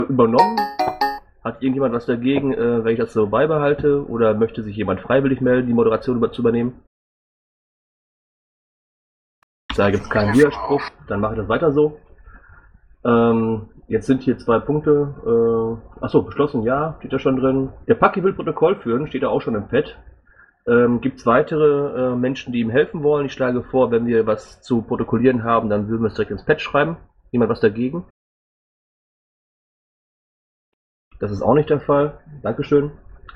übernommen? Hat irgendjemand was dagegen, wenn ich das so beibehalte? Oder möchte sich jemand freiwillig melden, die Moderation zu übernehmen? Ich sage, gibt es keinen Widerspruch, dann mache ich das weiter so. Jetzt sind hier 2 Punkte. Achso, beschlossen, ja, steht da schon drin. Der Paki will Protokoll führen, steht da auch schon im Pad. Gibt es weitere Menschen, die ihm helfen wollen? Ich schlage vor, wenn wir was zu protokollieren haben, dann würden wir es direkt ins Pad schreiben. Jemand was dagegen? Das ist auch nicht der Fall. Dankeschön.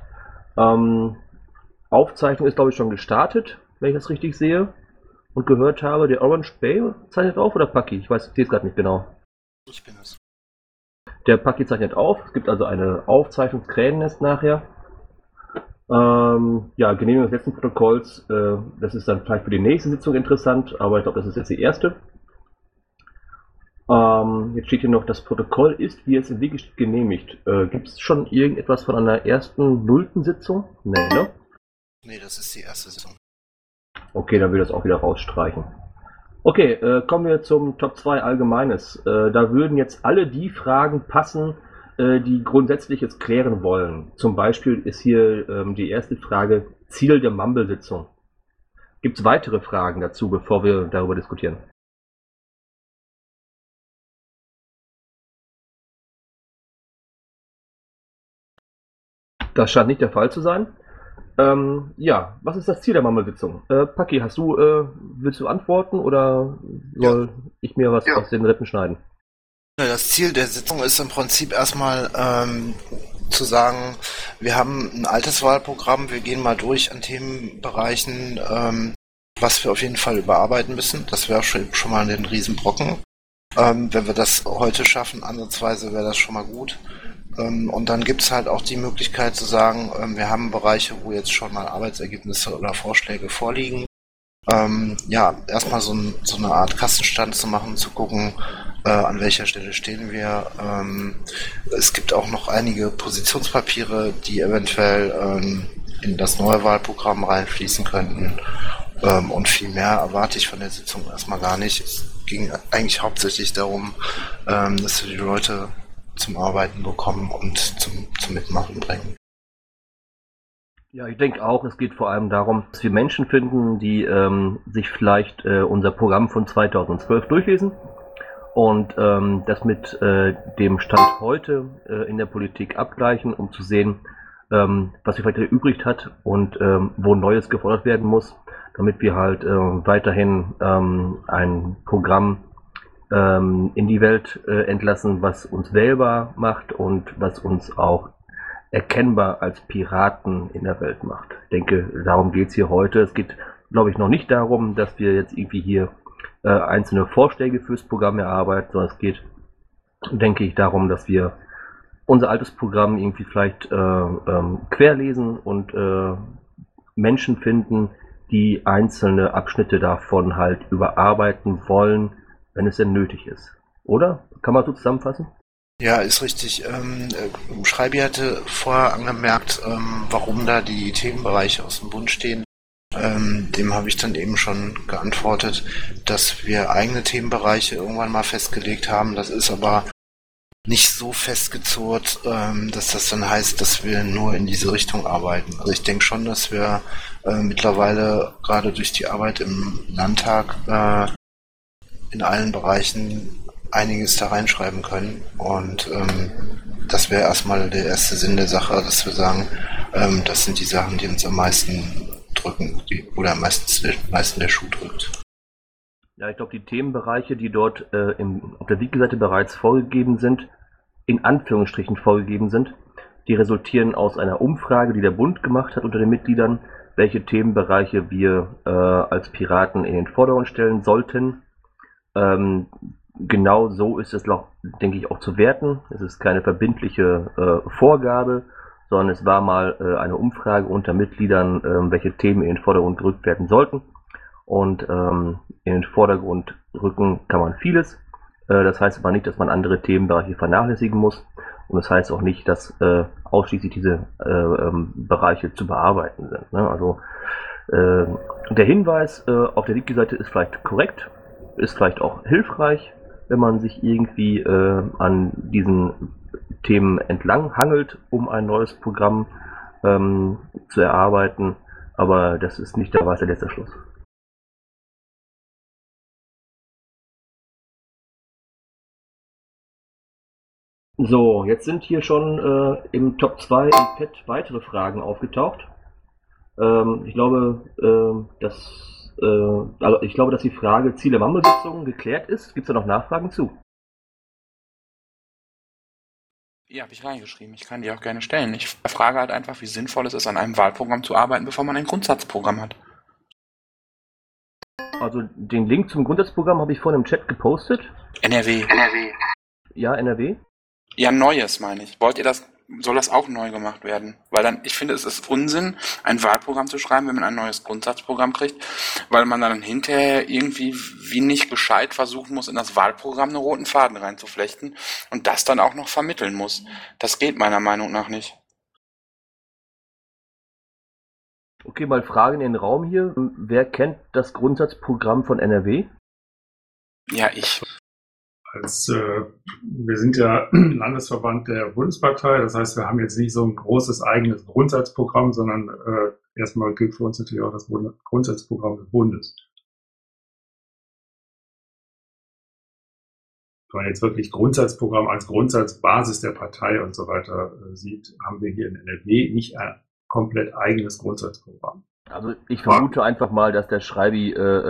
Aufzeichnung ist, glaube ich, schon gestartet, wenn ich das richtig sehe und gehört habe. Der Orange Bay zeichnet auf oder Paki? Ich weiß, ich sehe es gerade nicht genau. Ich bin es. Der Paki zeichnet auf. Es gibt also eine Aufzeichnungskrähennest nachher. Ja, Genehmigung des letzten Protokolls. Das ist dann vielleicht für die nächste Sitzung interessant, aber ich glaube, das ist jetzt die erste. Jetzt steht hier noch, das Protokoll ist, wie es im Wege steht, genehmigt. Gibt es schon irgendetwas von einer ersten 0. Sitzung? Nee, ne? Nee, das ist die erste Sitzung. Okay, dann will ich das auch wieder rausstreichen. Okay, kommen wir zum Top 2 Allgemeines. Da würden jetzt alle die Fragen passen, die grundsätzlich jetzt klären wollen. Zum Beispiel ist hier die erste Frage, Ziel der Mumble-Sitzung. Gibt es weitere Fragen dazu, bevor wir darüber diskutieren? Das scheint nicht der Fall zu sein. Ja, was ist das Ziel der Mumble-Sitzung? Paki, willst du antworten oder soll ich mir was aus den Rippen schneiden? Das Ziel der Sitzung ist im Prinzip erstmal zu sagen, wir haben ein altes Wahlprogramm, wir gehen mal durch an Themenbereichen, was wir auf jeden Fall überarbeiten müssen. Das wäre schon mal ein Riesenbrocken. Wenn wir das heute schaffen, ansatzweise wäre das schon mal gut. Und dann gibt es halt auch die Möglichkeit zu sagen, wir haben Bereiche, wo jetzt schon mal Arbeitsergebnisse oder Vorschläge vorliegen. Ja, erstmal so eine Art Kassenstand zu machen, zu gucken, an welcher Stelle stehen wir. Es gibt auch noch einige Positionspapiere, die eventuell in das neue Wahlprogramm reinfließen könnten. Und viel mehr erwarte ich von der Sitzung erstmal gar nicht. Es ging eigentlich hauptsächlich darum, dass wir die Leute zum Arbeiten bekommen und zum Mitmachen bringen. Ja, ich denke auch, es geht vor allem darum, dass wir Menschen finden, die sich vielleicht unser Programm von 2012 durchlesen und das mit dem Stand heute in der Politik abgleichen, um zu sehen, was sich vielleicht erübrigt hat und wo Neues gefordert werden muss, damit wir halt weiterhin ein Programm in die Welt entlassen, was uns wählbar macht und was uns auch erkennbar als Piraten in der Welt macht. Ich denke, darum geht es hier heute. Es geht, glaube ich, noch nicht darum, dass wir jetzt irgendwie hier einzelne Vorschläge fürs Programm erarbeiten, sondern es geht, denke ich, darum, dass wir unser altes Programm irgendwie vielleicht querlesen und Menschen finden, die einzelne Abschnitte davon halt überarbeiten wollen, wenn es denn nötig ist. Oder? Kann man so zusammenfassen? Ja, ist richtig. Schreibi hatte vorher angemerkt, warum da die Themenbereiche aus dem Bund stehen. Dem habe ich dann eben schon geantwortet, dass wir eigene Themenbereiche irgendwann mal festgelegt haben. Das ist aber nicht so festgezurrt, dass das dann heißt, dass wir nur in diese Richtung arbeiten. Also ich denke schon, dass wir mittlerweile gerade durch die Arbeit im Landtag in allen Bereichen einiges da reinschreiben können und das wäre erstmal der erste Sinn der Sache, dass wir sagen, das sind die Sachen, die uns am meisten drücken oder am meisten der Schuh drückt. Ja, ich glaube, die Themenbereiche, die dort auf der Wiki-Seite bereits vorgegeben sind, in Anführungsstrichen vorgegeben sind, die resultieren aus einer Umfrage, die der Bund gemacht hat unter den Mitgliedern, welche Themenbereiche wir als Piraten in den Vordergrund stellen sollten. Genau so ist es, denke ich, auch zu werten. Es ist keine verbindliche Vorgabe, sondern es war mal eine Umfrage unter Mitgliedern, welche Themen in den Vordergrund gerückt werden sollten. Und in den Vordergrund rücken kann man vieles. Das heißt aber nicht, dass man andere Themenbereiche vernachlässigen muss. Und das heißt auch nicht, dass ausschließlich diese Bereiche zu bearbeiten sind. Ne? Also der Hinweis auf der Wiki-Seite ist vielleicht korrekt, ist vielleicht auch hilfreich, wenn man sich irgendwie an diesen Themen entlang hangelt, um ein neues Programm zu erarbeiten. Aber das ist nicht der weiße letzte Schluss. So, jetzt sind hier schon im Top 2 im Pad weitere Fragen aufgetaucht. Ich glaube, dass die Frage Ziele Mammelsitzungen geklärt ist. Gibt es da noch Nachfragen zu? Ja, habe ich reingeschrieben. Ich kann die auch gerne stellen. Ich frage halt einfach, wie sinnvoll es ist, an einem Wahlprogramm zu arbeiten, bevor man ein Grundsatzprogramm hat. Also den Link zum Grundsatzprogramm habe ich vorhin im Chat gepostet. NRW. Ja, NRW. Ja, Neues meine ich. Soll das auch neu gemacht werden? Weil dann, ich finde, es ist Unsinn, ein Wahlprogramm zu schreiben, wenn man ein neues Grundsatzprogramm kriegt, weil man dann hinterher irgendwie wie nicht gescheit versuchen muss, in das Wahlprogramm einen roten Faden reinzuflechten und das dann auch noch vermitteln muss. Das geht meiner Meinung nach nicht. Okay, mal Fragen in den Raum hier. Wer kennt das Grundsatzprogramm von NRW? Ja, ich. Wir sind ja Landesverband der Bundespartei, das heißt, wir haben jetzt nicht so ein großes eigenes Grundsatzprogramm, sondern erstmal gilt für uns natürlich auch das Grundsatzprogramm des Bundes. Wenn man jetzt wirklich Grundsatzprogramm als Grundsatzbasis der Partei und so weiter sieht, haben wir hier in NRW nicht ein komplett eigenes Grundsatzprogramm. Also ich vermute einfach mal, dass der Schreibi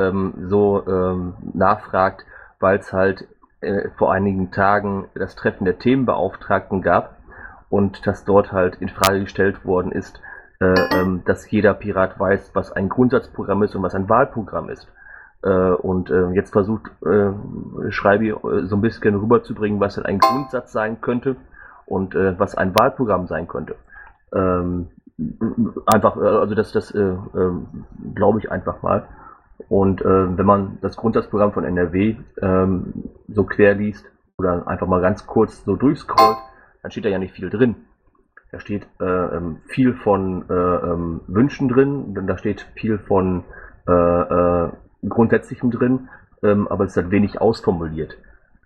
nachfragt, weil es halt vor einigen Tagen das Treffen der Themenbeauftragten gab und dass dort halt in Frage gestellt worden ist, dass jeder Pirat weiß, was ein Grundsatzprogramm ist und was ein Wahlprogramm ist. Jetzt versucht Schreibi so ein bisschen rüberzubringen, was halt ein Grundsatz sein könnte und was ein Wahlprogramm sein könnte. Das glaube ich einfach mal. Und wenn man das Grundsatzprogramm von NRW so quer liest oder einfach mal ganz kurz so durchscrollt, dann steht da ja nicht viel drin. Da steht viel von Wünschen drin, da steht viel von Grundsätzlichem drin, aber es ist halt wenig ausformuliert.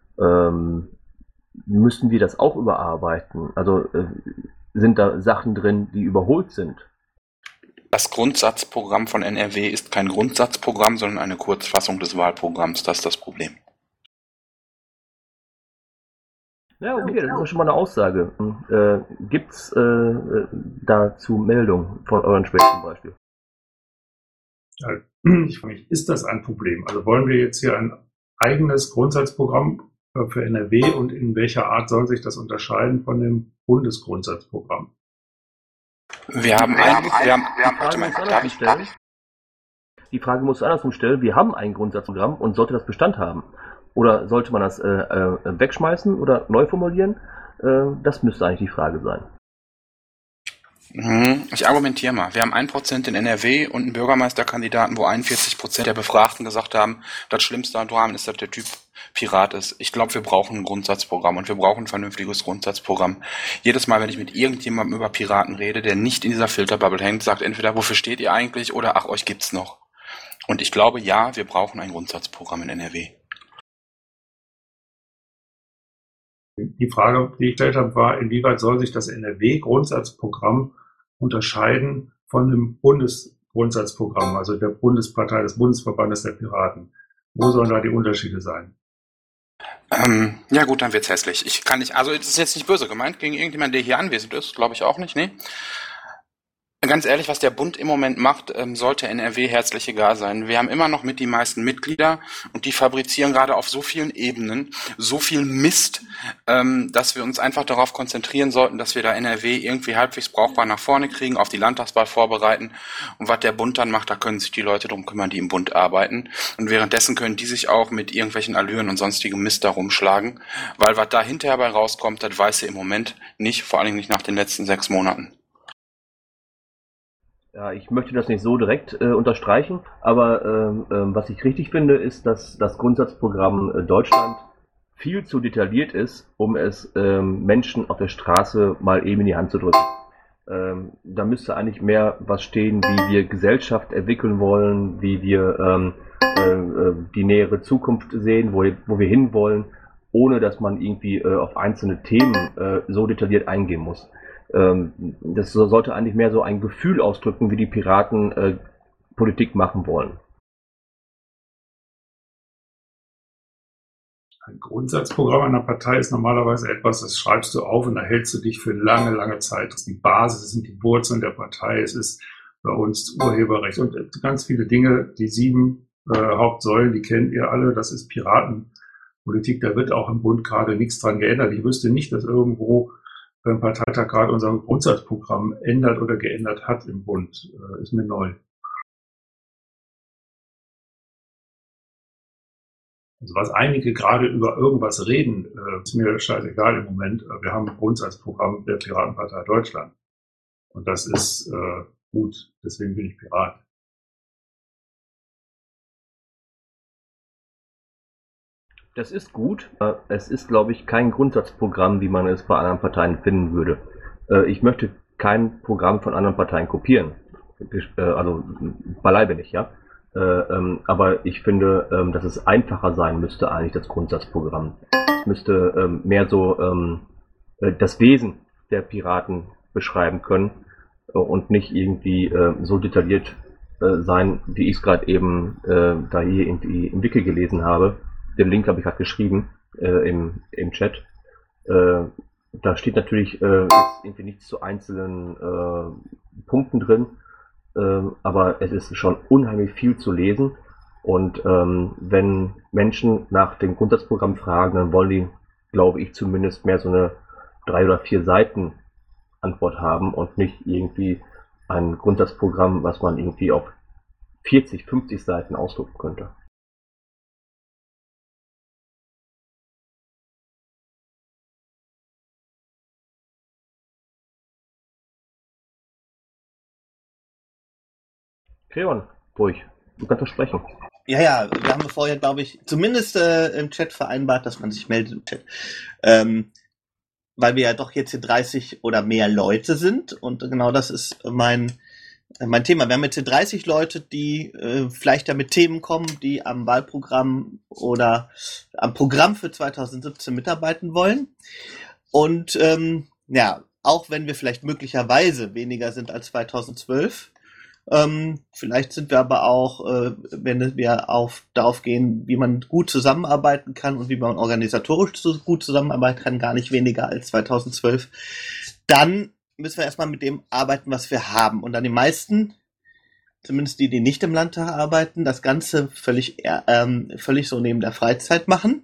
Müssen wir das auch überarbeiten? Also sind da Sachen drin, die überholt sind? Das Grundsatzprogramm von NRW ist kein Grundsatzprogramm, sondern eine Kurzfassung des Wahlprogramms. Das ist das Problem. Ja, okay, das ist doch schon mal eine Aussage. Gibt es dazu Meldungen von euren Schwächen zum Beispiel? Ich frage mich, ist das ein Problem? Also wollen wir jetzt hier ein eigenes Grundsatzprogramm für NRW und in welcher Art soll sich das unterscheiden von dem Bundesgrundsatzprogramm? Die Frage musst du andersrum stellen. Wir haben ein Grundsatzprogramm und sollte das Bestand haben? Oder sollte man das wegschmeißen oder neu formulieren? Das müsste eigentlich die Frage sein. Ich argumentiere mal. Wir haben 1% in NRW und einen Bürgermeisterkandidaten, wo 41% der Befragten gesagt haben, das Schlimmste an Rahmen ist, dass der Typ Pirat ist. Ich glaube, wir brauchen ein Grundsatzprogramm und wir brauchen ein vernünftiges Grundsatzprogramm. Jedes Mal, wenn ich mit irgendjemandem über Piraten rede, der nicht in dieser Filterbubble hängt, sagt entweder, wofür steht ihr eigentlich oder ach, euch gibt's noch. Und ich glaube, ja, wir brauchen ein Grundsatzprogramm in NRW. Die Frage, die ich gestellt habe, war, inwieweit soll sich das NRW-Grundsatzprogramm unterscheiden von dem Bundesgrundsatzprogramm, also der Bundespartei, des Bundesverbandes der Piraten? Wo sollen da die Unterschiede sein? Ja gut, dann wird's hässlich. Also es ist jetzt nicht böse gemeint gegen irgendjemanden, der hier anwesend ist, glaube ich auch nicht, ne? Ganz ehrlich, was der Bund im Moment macht, sollte NRW herzlich egal sein. Wir haben immer noch mit die meisten Mitglieder und die fabrizieren gerade auf so vielen Ebenen so viel Mist, dass wir uns einfach darauf konzentrieren sollten, dass wir da NRW irgendwie halbwegs brauchbar nach vorne kriegen, auf die Landtagswahl vorbereiten. Und was der Bund dann macht, da können sich die Leute drum kümmern, die im Bund arbeiten. Und währenddessen können die sich auch mit irgendwelchen Allüren und sonstigem Mist da rumschlagen. Weil was da hinterher bei rauskommt, das weiß sie im Moment nicht, vor allem nicht nach den letzten 6 Monaten. Ja, ich möchte das nicht so direkt unterstreichen, aber was ich richtig finde, ist, dass das Grundsatzprogramm Deutschland viel zu detailliert ist, um es Menschen auf der Straße mal eben in die Hand zu drücken. Da müsste eigentlich mehr was stehen, wie wir Gesellschaft entwickeln wollen, wie wir die nähere Zukunft sehen, wo wir hinwollen. ohne dass man irgendwie auf einzelne Themen so detailliert eingehen muss. Das sollte eigentlich mehr so ein Gefühl ausdrücken, wie die Piraten Politik machen wollen. Ein Grundsatzprogramm einer Partei ist normalerweise etwas, das schreibst du auf und da hältst du dich für lange, lange Zeit. Das ist die Basis, das sind die Wurzeln der Partei, es ist bei uns Urheberrecht und ganz viele Dinge. Die 7 Hauptsäulen, die kennt ihr alle, das ist Piratenpolitik, da wird auch im Bund gerade nichts dran geändert. Ich wüsste nicht, dass irgendwo beim Parteitag gerade unser Grundsatzprogramm ändert oder geändert hat im Bund. Ist mir neu. Also was einige gerade über irgendwas reden, ist mir scheißegal im Moment. Wir haben ein Grundsatzprogramm der Piratenpartei Deutschland. Und das ist gut, deswegen bin ich Pirat. Das ist gut. Es ist, glaube ich, kein Grundsatzprogramm, wie man es bei anderen Parteien finden würde. Ich möchte kein Programm von anderen Parteien kopieren. Also beileibe nicht, ja. Aber ich finde, dass es einfacher sein müsste, eigentlich das Grundsatzprogramm. Es müsste mehr so das Wesen der Piraten beschreiben können und nicht irgendwie so detailliert sein, wie ich es gerade eben da hier irgendwie im Wiki gelesen habe. Den Link habe ich gerade geschrieben im Chat. Da steht natürlich ist irgendwie nichts zu einzelnen Punkten drin. Aber es ist schon unheimlich viel zu lesen und wenn Menschen nach dem Grundsatzprogramm fragen, dann wollen die, glaube ich, zumindest mehr so eine 3 oder 4 Seiten Antwort haben und nicht irgendwie ein Grundsatzprogramm, was man irgendwie auf 40, 50 Seiten ausdrucken könnte. Creon, ruhig. Du kannst doch sprechen. Ja, wir haben vorher, glaube ich, zumindest im Chat vereinbart, dass man sich meldet im Chat. Weil wir ja doch jetzt hier 30 oder mehr Leute sind und genau das ist mein Thema. Wir haben jetzt hier 30 Leute, die vielleicht da mit Themen kommen, die am Wahlprogramm oder am Programm für 2017 mitarbeiten wollen. Und ja, auch wenn wir vielleicht möglicherweise weniger sind als 2012, vielleicht sind wir aber auch, wenn wir darauf gehen, wie man gut zusammenarbeiten kann und wie man organisatorisch gut zusammenarbeiten kann, gar nicht weniger als 2012. Dann müssen wir erstmal mit dem arbeiten, was wir haben. Und dann die meisten, zumindest die nicht im Landtag arbeiten, das Ganze völlig so neben der Freizeit machen.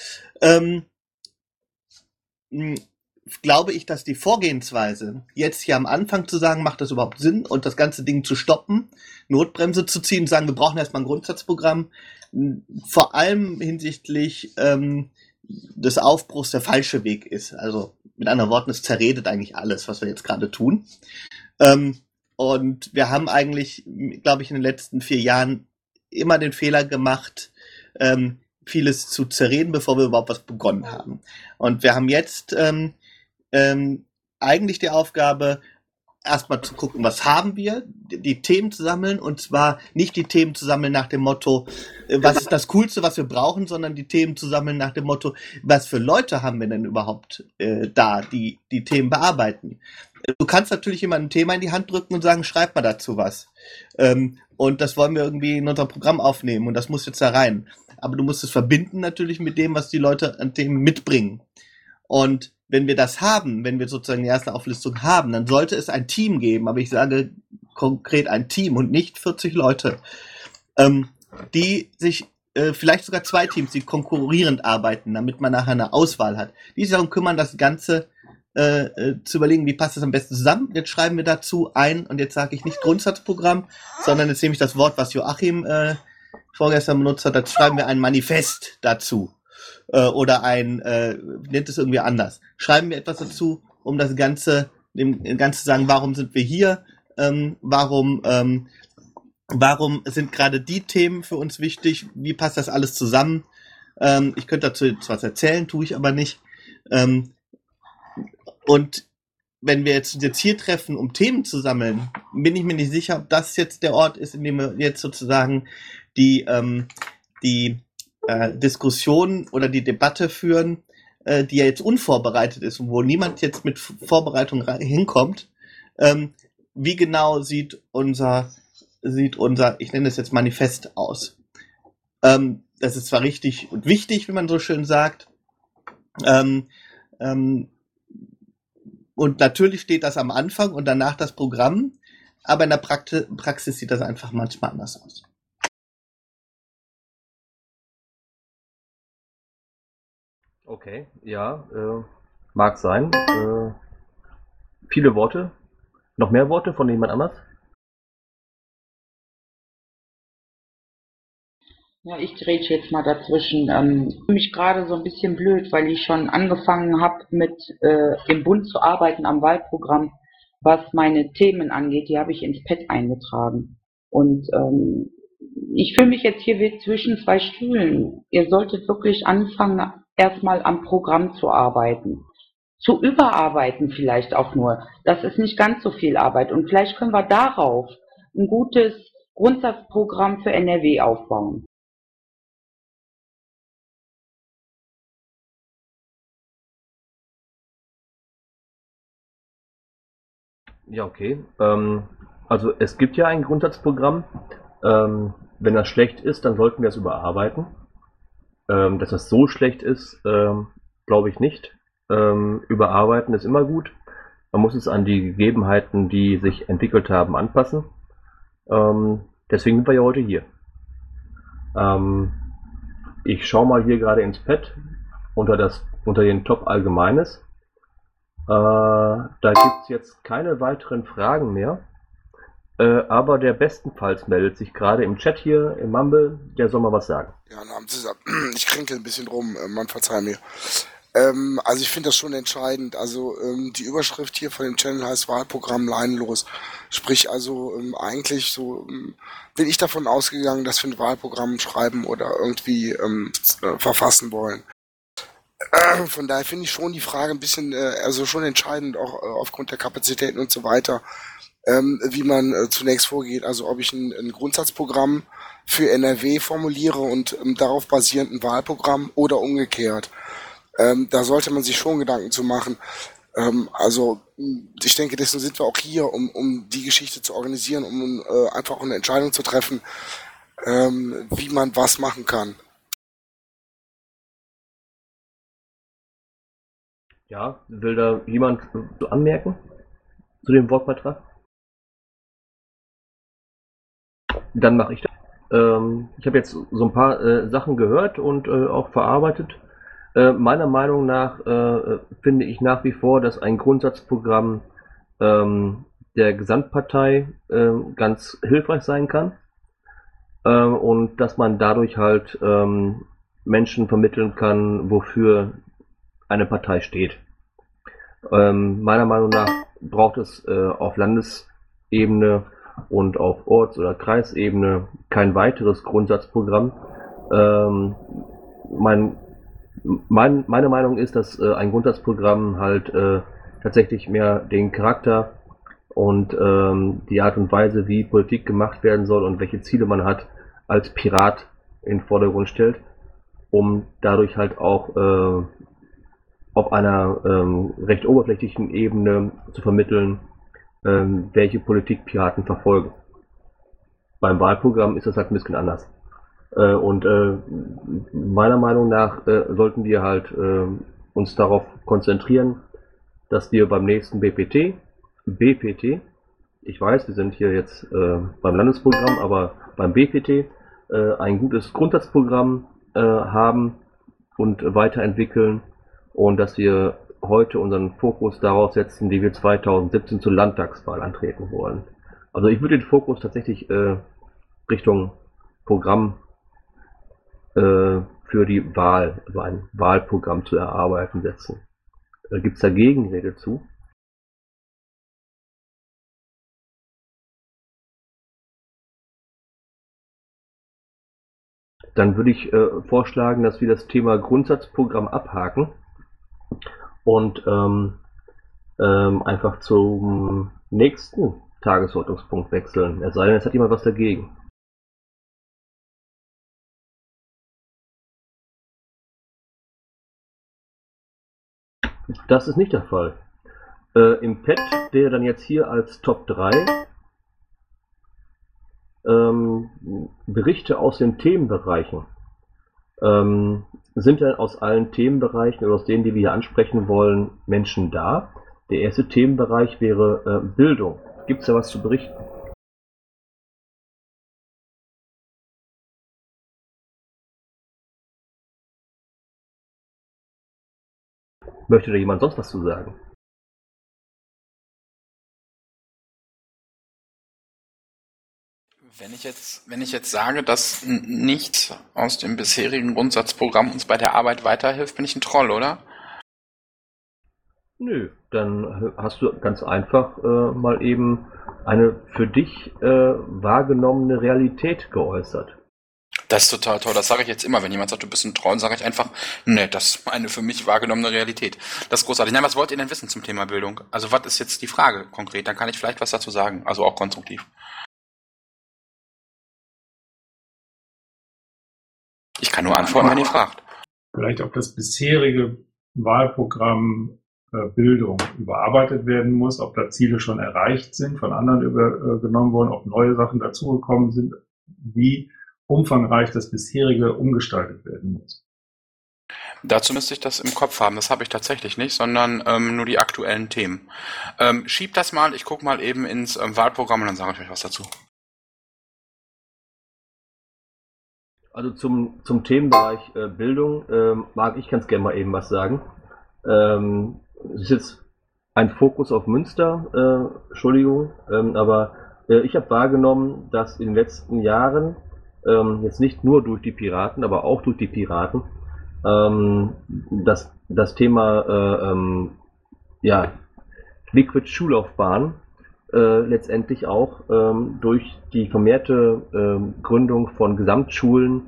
Glaube ich, dass die Vorgehensweise, jetzt hier am Anfang zu sagen, macht das überhaupt Sinn und das ganze Ding zu stoppen, Notbremse zu ziehen und sagen, wir brauchen erstmal ein Grundsatzprogramm, vor allem hinsichtlich des Aufbruchs der falsche Weg ist. Also mit anderen Worten, es zerredet eigentlich alles, was wir jetzt gerade tun. Und wir haben eigentlich, glaube ich, in den letzten 4 Jahren immer den Fehler gemacht, vieles zu zerreden, bevor wir überhaupt was begonnen haben. Und wir haben jetzt eigentlich die Aufgabe, erstmal zu gucken, was haben wir, die Themen zu sammeln und zwar nicht die Themen zu sammeln nach dem Motto, was ist das Coolste, was wir brauchen, sondern die Themen zu sammeln nach dem Motto, was für Leute haben wir denn überhaupt da, die Themen bearbeiten. Du kannst natürlich jemandem ein Thema in die Hand drücken und sagen, schreib mal dazu was. Und das wollen wir irgendwie in unser Programm aufnehmen und das muss jetzt da rein. Aber du musst es verbinden natürlich mit dem, was die Leute an Themen mitbringen. Und wenn wir das haben, wenn wir sozusagen die erste Auflistung haben, dann sollte es ein Team geben, aber ich sage konkret ein Team und nicht 40 Leute, die sich vielleicht sogar 2 Teams, die konkurrierend arbeiten, damit man nachher eine Auswahl hat. Die sich darum kümmern, das Ganze zu überlegen, wie passt das am besten zusammen. Jetzt schreiben wir dazu ein, und jetzt sage ich nicht Grundsatzprogramm, sondern jetzt nehme ich das Wort, was Joachim vorgestern benutzt hat, jetzt schreiben wir ein Manifest dazu. Oder nennt es irgendwie anders. Schreiben wir etwas dazu, um das Ganze, dem Ganze zu sagen, warum sind wir hier, warum sind gerade die Themen für uns wichtig, wie passt das alles zusammen. Ich könnte dazu jetzt was erzählen, tue ich aber nicht. Und wenn wir jetzt hier treffen, um Themen zu sammeln, bin ich mir nicht sicher, ob das jetzt der Ort ist, in dem wir jetzt sozusagen die Diskussion oder die Debatte führen, die ja jetzt unvorbereitet ist und wo niemand jetzt mit Vorbereitung hinkommt. Wie genau sieht unser, ich nenne es jetzt Manifest aus? Das ist zwar richtig und wichtig, wie man so schön sagt, und natürlich steht das am Anfang und danach das Programm, aber in der Praxis sieht das einfach manchmal anders aus. Okay, ja, mag sein. Viele Worte. Noch mehr Worte von jemand anders? Ja, ich grätsche jetzt mal dazwischen. Fühle mich gerade so ein bisschen blöd, weil ich schon angefangen habe, mit dem Bund zu arbeiten am Wahlprogramm, was meine Themen angeht. Die habe ich ins Pad eingetragen. Und ich fühle mich jetzt hier wie zwischen zwei Stühlen. Ihr solltet wirklich anfangen, erstmal am Programm zu arbeiten. Zu überarbeiten vielleicht auch nur. Das ist nicht ganz so viel Arbeit. Und vielleicht können wir darauf ein gutes Grundsatzprogramm für NRW aufbauen. Ja, okay. Also es gibt ja ein Grundsatzprogramm. Wenn das schlecht ist, dann sollten wir es überarbeiten. Dass das so schlecht ist, glaube ich nicht. Überarbeiten ist immer gut. Man muss es an die Gegebenheiten, die sich entwickelt haben, anpassen. Deswegen sind wir ja heute hier. Ich schaue mal hier gerade ins Pad unter den Top Allgemeines. Da gibt es jetzt keine weiteren Fragen mehr. Aber der bestenfalls meldet sich gerade im Chat hier, im Mumble, der soll mal was sagen. Ja, Abend zusammen. Ich kränkel ein bisschen rum, man verzeih mir. Also ich finde das schon entscheidend. Also die Überschrift hier von dem Channel heißt Wahlprogramm leinenlos. Sprich also eigentlich so bin ich davon ausgegangen, dass wir ein Wahlprogramm schreiben oder irgendwie verfassen wollen. Von daher finde ich schon die Frage ein bisschen, also schon entscheidend, auch aufgrund der Kapazitäten und so weiter, wie man zunächst vorgeht. Also ob ich ein Grundsatzprogramm für NRW formuliere und darauf basierend ein Wahlprogramm oder umgekehrt. Da sollte man sich schon Gedanken zu machen. Also ich denke, deswegen sind wir auch hier, um die Geschichte zu organisieren, um einfach eine Entscheidung zu treffen, wie man was machen kann. Ja, will da jemand so anmerken zu dem Wortbeitrag? Dann mache ich das. Ich habe jetzt so ein paar Sachen gehört und auch verarbeitet. Meiner Meinung nach finde ich nach wie vor, dass ein Grundsatzprogramm der Gesamtpartei ganz hilfreich sein kann und dass man dadurch halt Menschen vermitteln kann, wofür eine Partei steht. Meiner Meinung nach braucht es auf Landesebene und auf Orts- oder Kreisebene kein weiteres Grundsatzprogramm. Meine Meinung ist, dass ein Grundsatzprogramm halt tatsächlich mehr den Charakter und die Art und Weise, wie Politik gemacht werden soll und welche Ziele man hat, als Pirat in den Vordergrund stellt, um dadurch halt auch auf einer recht oberflächlichen Ebene zu vermitteln, welche Politik Piraten verfolgen. Beim Wahlprogramm ist das halt ein bisschen anders. Und meiner Meinung nach sollten wir halt uns darauf konzentrieren, dass wir beim nächsten BPT, ich weiß, wir sind hier jetzt beim Landesprogramm, aber beim BPT ein gutes Grundsatzprogramm haben und weiterentwickeln und dass wir heute unseren Fokus darauf setzen, wie wir 2017 zur Landtagswahl antreten wollen. Also ich würde den Fokus tatsächlich Richtung Programm für die Wahl, also ein Wahlprogramm zu erarbeiten setzen. Gibt es da Gegenrede zu? Dann würde ich vorschlagen, dass wir das Thema Grundsatzprogramm abhaken und einfach zum nächsten Tagesordnungspunkt wechseln. Es sei denn, es hat jemand was dagegen. Das ist nicht der Fall. Im Pad wäre dann jetzt hier als Top 3 Berichte aus den Themenbereichen. Sind denn aus allen Themenbereichen oder aus denen, die wir hier ansprechen wollen, Menschen da? Der erste Themenbereich wäre Bildung. Gibt es da was zu berichten? Möchte da jemand sonst was zu sagen? Wenn ich jetzt sage, dass nichts aus dem bisherigen Grundsatzprogramm uns bei der Arbeit weiterhilft, bin ich ein Troll, oder? Nö, dann hast du ganz einfach mal eben eine für dich wahrgenommene Realität geäußert. Das ist total toll. Das sage ich jetzt immer. Wenn jemand sagt, du bist ein Troll, sage ich einfach, nee, das ist eine für mich wahrgenommene Realität. Das ist großartig. Nein, was wollt ihr denn wissen zum Thema Bildung? Also was ist jetzt die Frage konkret? Dann kann ich vielleicht was dazu sagen. Also auch konstruktiv. Ich kann nur antworten, wenn ihr fragt. Vielleicht ob das bisherige Wahlprogramm Bildung überarbeitet werden muss, ob da Ziele schon erreicht sind, von anderen übernommen wurden, ob neue Sachen dazugekommen sind, wie umfangreich das bisherige umgestaltet werden muss. Dazu müsste ich das im Kopf haben. Das habe ich tatsächlich nicht, sondern nur die aktuellen Themen. Schiebt das mal, ich gucke mal eben ins Wahlprogramm und dann sage ich euch was dazu. Also zum Themenbereich Bildung mag ich ganz gerne mal eben was sagen. Es ist jetzt ein Fokus auf Münster, Entschuldigung, aber ich habe wahrgenommen, dass in den letzten Jahren, jetzt nicht nur durch die Piraten, aber auch durch die Piraten, das Thema Liquid Schullaufbahn letztendlich auch durch die vermehrte Gründung von Gesamtschulen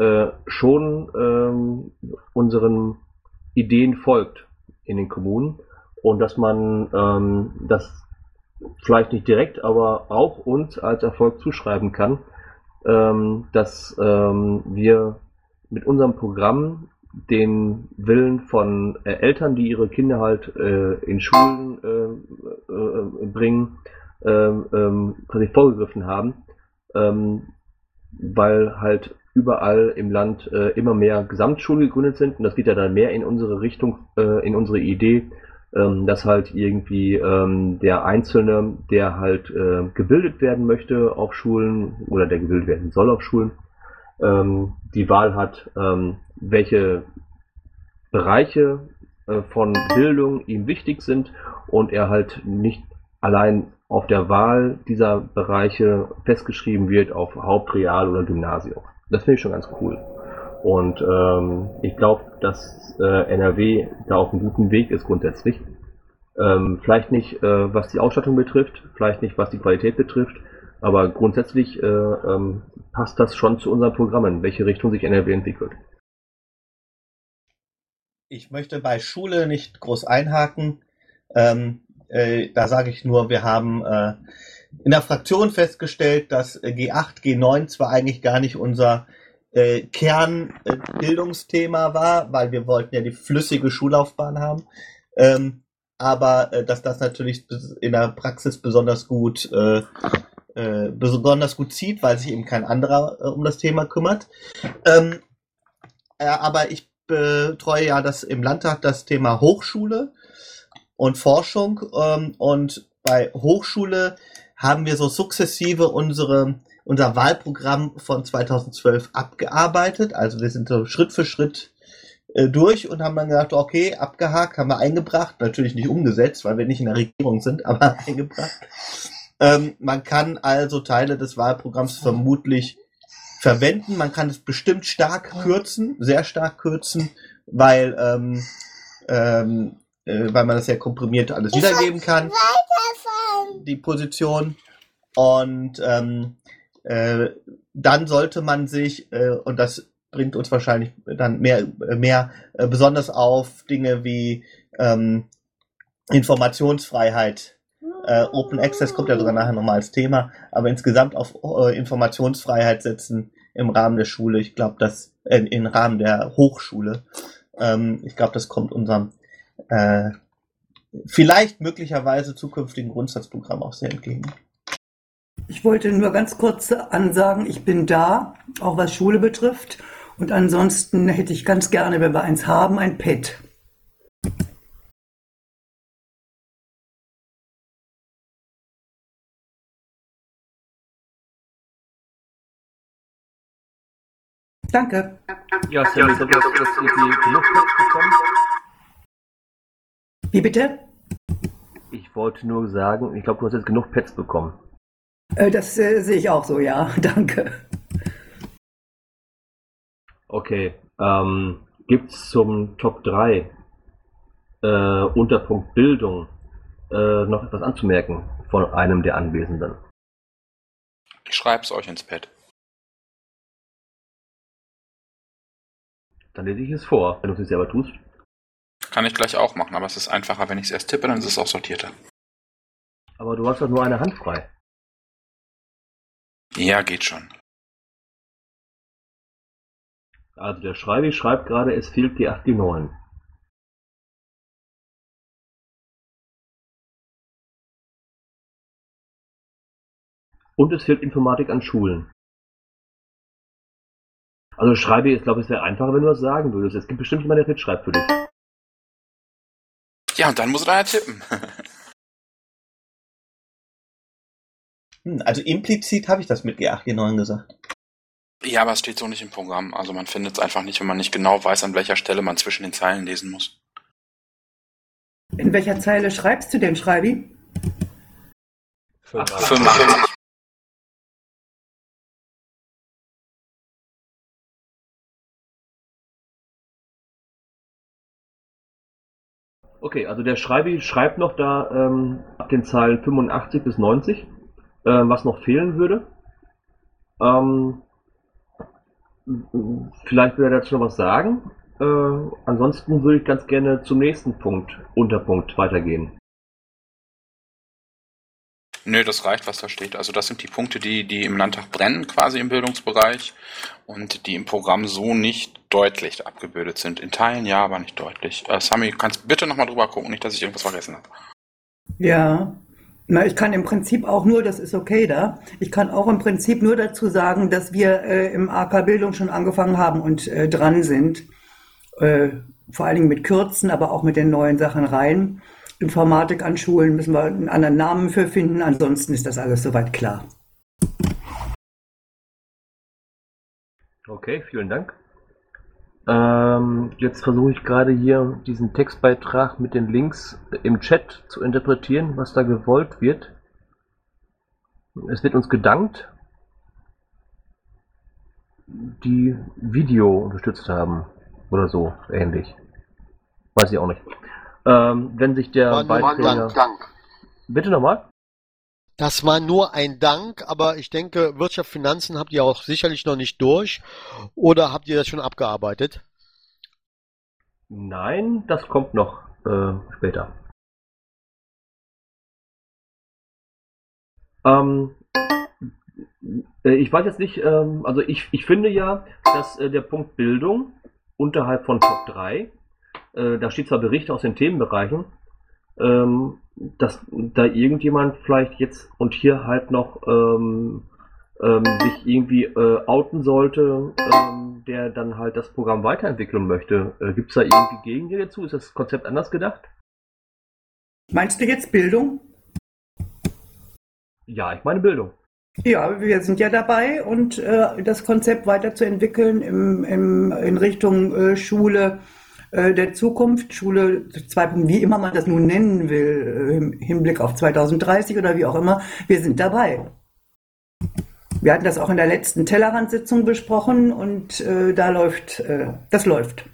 schon unseren Ideen folgt in den Kommunen und dass man das vielleicht nicht direkt, aber auch uns als Erfolg zuschreiben kann, dass wir mit unserem Programm den Willen von Eltern, die ihre Kinder halt in Schulen bringen, quasi vorgegriffen haben, weil halt überall im Land immer mehr Gesamtschulen gegründet sind und das geht ja dann mehr in unsere Richtung, in unsere Idee, dass halt irgendwie der Einzelne, der halt gebildet werden möchte auf Schulen oder der gebildet werden soll auf Schulen, die Wahl hat, welche Bereiche von Bildung ihm wichtig sind und er halt nicht allein auf der Wahl dieser Bereiche festgeschrieben wird auf Haupt-, Real- oder Gymnasium. Das finde ich schon ganz cool. Und ich glaube, dass NRW da auf einem guten Weg ist grundsätzlich. Vielleicht nicht, was die Ausstattung betrifft, vielleicht nicht, was die Qualität betrifft, aber grundsätzlich passt das schon zu unseren Programmen, in welche Richtung sich NRW entwickelt. Ich möchte bei Schule nicht groß einhaken. Da sage ich nur, wir haben in der Fraktion festgestellt, dass G8, G9 zwar eigentlich gar nicht unser Kernbildungsthema war, weil wir wollten ja die flüssige Schullaufbahn haben, aber dass das natürlich in der Praxis besonders gut zieht, weil sich eben kein anderer um das Thema kümmert. Aber ich betreue ja im Landtag das Thema Hochschule und Forschung, und bei Hochschule haben wir so sukzessive unser Wahlprogramm von 2012 abgearbeitet. Also wir sind so Schritt für Schritt durch und haben dann gesagt, okay, abgehakt, haben wir eingebracht, natürlich nicht umgesetzt, weil wir nicht in der Regierung sind, aber eingebracht. Man kann also Teile des Wahlprogramms vermutlich verwenden. Man kann es bestimmt stark kürzen, sehr stark kürzen, weil man das sehr komprimiert alles wiedergeben kann, die Position. Und dann sollte man sich, und das bringt uns wahrscheinlich dann mehr besonders auf Dinge wie Informationsfreiheit. Open Access kommt ja sogar nachher nochmal als Thema, aber insgesamt auf Informationsfreiheit setzen im Rahmen der Schule. Ich glaube, im Rahmen der Hochschule. Ich glaube, das kommt unserem vielleicht möglicherweise zukünftigen Grundsatzprogramm auch sehr entgegen. Ich wollte nur ganz kurz ansagen, ich bin da, auch was Schule betrifft. Und ansonsten hätte ich ganz gerne, wenn wir eins haben, ein Pad. Danke. Ja, Sammy, ich glaube, du hast jetzt irgendwie genug Pads bekommen. Wie bitte? Ich wollte nur sagen, ich glaube, du hast jetzt genug Pads bekommen. Das sehe ich auch so, ja. Danke. Okay, gibt's zum Top 3 Unterpunkt Bildung noch etwas anzumerken von einem der Anwesenden? Ich schreib's euch ins Pad. Dann lese ich es vor, wenn du es nicht selber tust. Kann ich gleich auch machen, aber es ist einfacher, wenn ich es erst tippe, dann ist es auch sortierter. Aber du hast doch nur eine Hand frei. Ja, geht schon. Also der Schreiber schreibt gerade, es fehlt die 8, die 9. Und es fehlt Informatik an Schulen. Also Schreiber, ich glaube, es wäre einfacher, wenn du das sagen würdest. Es gibt bestimmt jemanden, der mitschreibt für dich. Ja, und dann muss er da tippen. Also implizit habe ich das mit G8, G9 gesagt. Ja, aber es steht so nicht im Programm. Also man findet es einfach nicht, wenn man nicht genau weiß, an welcher Stelle man zwischen den Zeilen lesen muss. In welcher Zeile schreibst du denn, Schreibi? 85. Okay, also der Schreiber schreibt noch da ab den Zeilen 85 bis 90, was noch fehlen würde. Vielleicht will er dazu noch was sagen. Ansonsten würde ich ganz gerne zum nächsten Unterpunkt weitergehen. Nö, das reicht, was da steht. Also das sind die Punkte, die im Landtag brennen, quasi im Bildungsbereich und die im Programm so nicht deutlich abgebildet sind. In Teilen ja, aber nicht deutlich. Sami, kannst bitte nochmal drüber gucken, nicht, dass ich irgendwas vergessen habe. Ja. Na, ich kann im Prinzip auch nur, das ist okay da, ich kann auch im Prinzip nur dazu sagen, dass wir im AK Bildung schon angefangen haben und dran sind. Vor allen Dingen mit Kürzen, aber auch mit den neuen Sachen rein. Informatik an Schulen müssen wir einen anderen Namen für finden, ansonsten ist das alles soweit klar. Okay, vielen Dank. Jetzt versuche ich gerade hier diesen Textbeitrag mit den Links im Chat zu interpretieren, was da gewollt wird. Es wird uns gedankt, die Video unterstützt haben oder so ähnlich. Weiß ich auch nicht. Wenn sich der Beiträger... Dank. Bitte nochmal? Das war nur ein Dank, aber ich denke, Wirtschaft, Finanzen habt ihr auch sicherlich noch nicht durch. Oder habt ihr das schon abgearbeitet? Nein, das kommt noch später. Ich weiß jetzt nicht, also ich finde ja, dass der Punkt Bildung unterhalb von Top 3, da steht zwar Berichte aus den Themenbereichen, dass da irgendjemand vielleicht jetzt und hier halt noch sich irgendwie outen sollte, der dann halt das Programm weiterentwickeln möchte. Gibt es da irgendwie Gegenrede dazu? Ist das Konzept anders gedacht? Meinst du jetzt Bildung? Ja, ich meine Bildung. Ja, wir sind ja dabei und das Konzept weiterzuentwickeln in Richtung Schule der Zukunft, Schule 2. Wie immer man das nun nennen will, im Hinblick auf 2030 oder wie auch immer, wir sind dabei. Wir hatten das auch in der letzten Tellerrand-Sitzung besprochen und das läuft.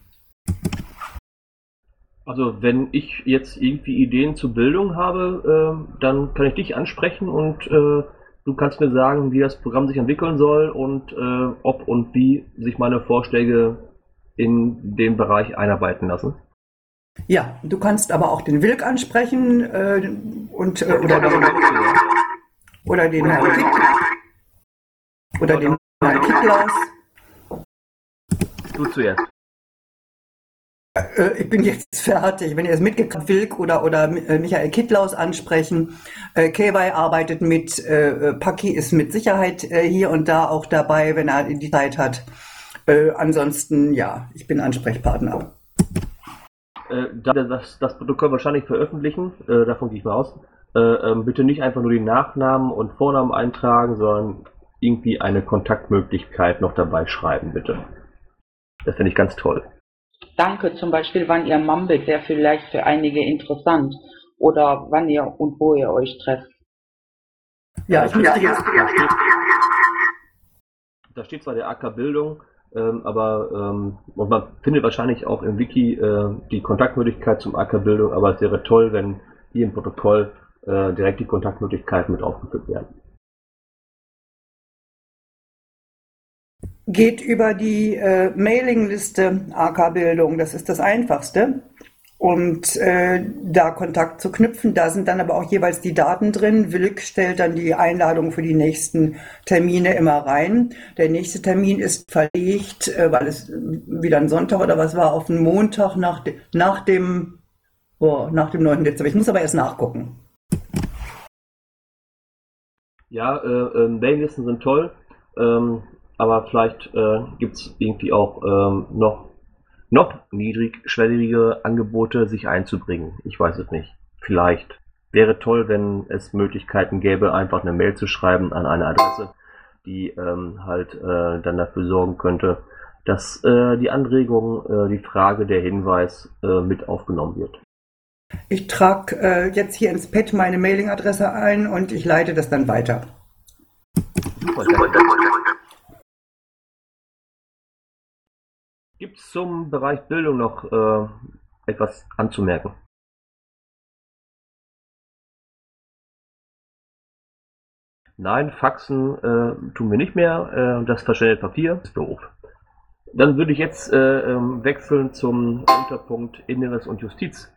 Also wenn ich jetzt irgendwie Ideen zur Bildung habe, dann kann ich dich ansprechen und du kannst mir sagen, wie das Programm sich entwickeln soll und ob und wie sich meine Vorschläge in den Bereich einarbeiten lassen. Ja, du kannst aber auch den Wilk ansprechen oder den Herrn Kick oder den Herrn Kicklaus. Du zuerst. Ich bin jetzt fertig. Wenn ihr es mitgekriegt Wilk oder Michael Kittlaus ansprechen. KY arbeitet mit, Paki ist mit Sicherheit hier und da auch dabei, wenn er die Zeit hat. Ansonsten, ja, ich bin Ansprechpartner. Da wir das Protokoll wahrscheinlich veröffentlichen, davon gehe ich mal aus, bitte nicht einfach nur die Nachnamen und Vornamen eintragen, sondern irgendwie eine Kontaktmöglichkeit noch dabei schreiben, bitte. Das finde ich ganz toll. Danke, zum Beispiel, wann ihr mumbelt, wäre vielleicht für einige interessant. Oder wann ihr und wo ihr euch trefft. Ja, ich müsste jetzt. Da steht zwar der AK Bildung, aber und man findet wahrscheinlich auch im Wiki die Kontaktmöglichkeit zum AK Bildung, aber es wäre toll, wenn hier im Protokoll direkt die Kontaktmöglichkeiten mit aufgeführt werden. Geht über die Mailingliste AK Bildung, das ist das Einfachste. Und da Kontakt zu knüpfen, da sind dann aber auch jeweils die Daten drin. Wilk stellt dann die Einladung für die nächsten Termine immer rein. Der nächste Termin ist verlegt, weil es wieder ein Sonntag oder was war, auf den Montag nach dem 9. Dezember. Ich muss aber erst nachgucken. Ja, Mailinglisten sind toll, aber vielleicht gibt es irgendwie auch noch niedrigschwelligere Angebote, sich einzubringen. Ich weiß es nicht. Vielleicht. Wäre toll, wenn es Möglichkeiten gäbe, einfach eine Mail zu schreiben an eine Adresse, die dann dafür sorgen könnte, dass die Anregung, die Frage, der Hinweis mit aufgenommen wird. Ich trage jetzt hier ins Pad meine Mailingadresse ein und ich leite das dann weiter. Super. Gibt es zum Bereich Bildung noch etwas anzumerken? Nein, Faxen tun wir nicht mehr. Das verschwendete Papier ist doof. Dann würde ich jetzt wechseln zum Unterpunkt Inneres und Justiz.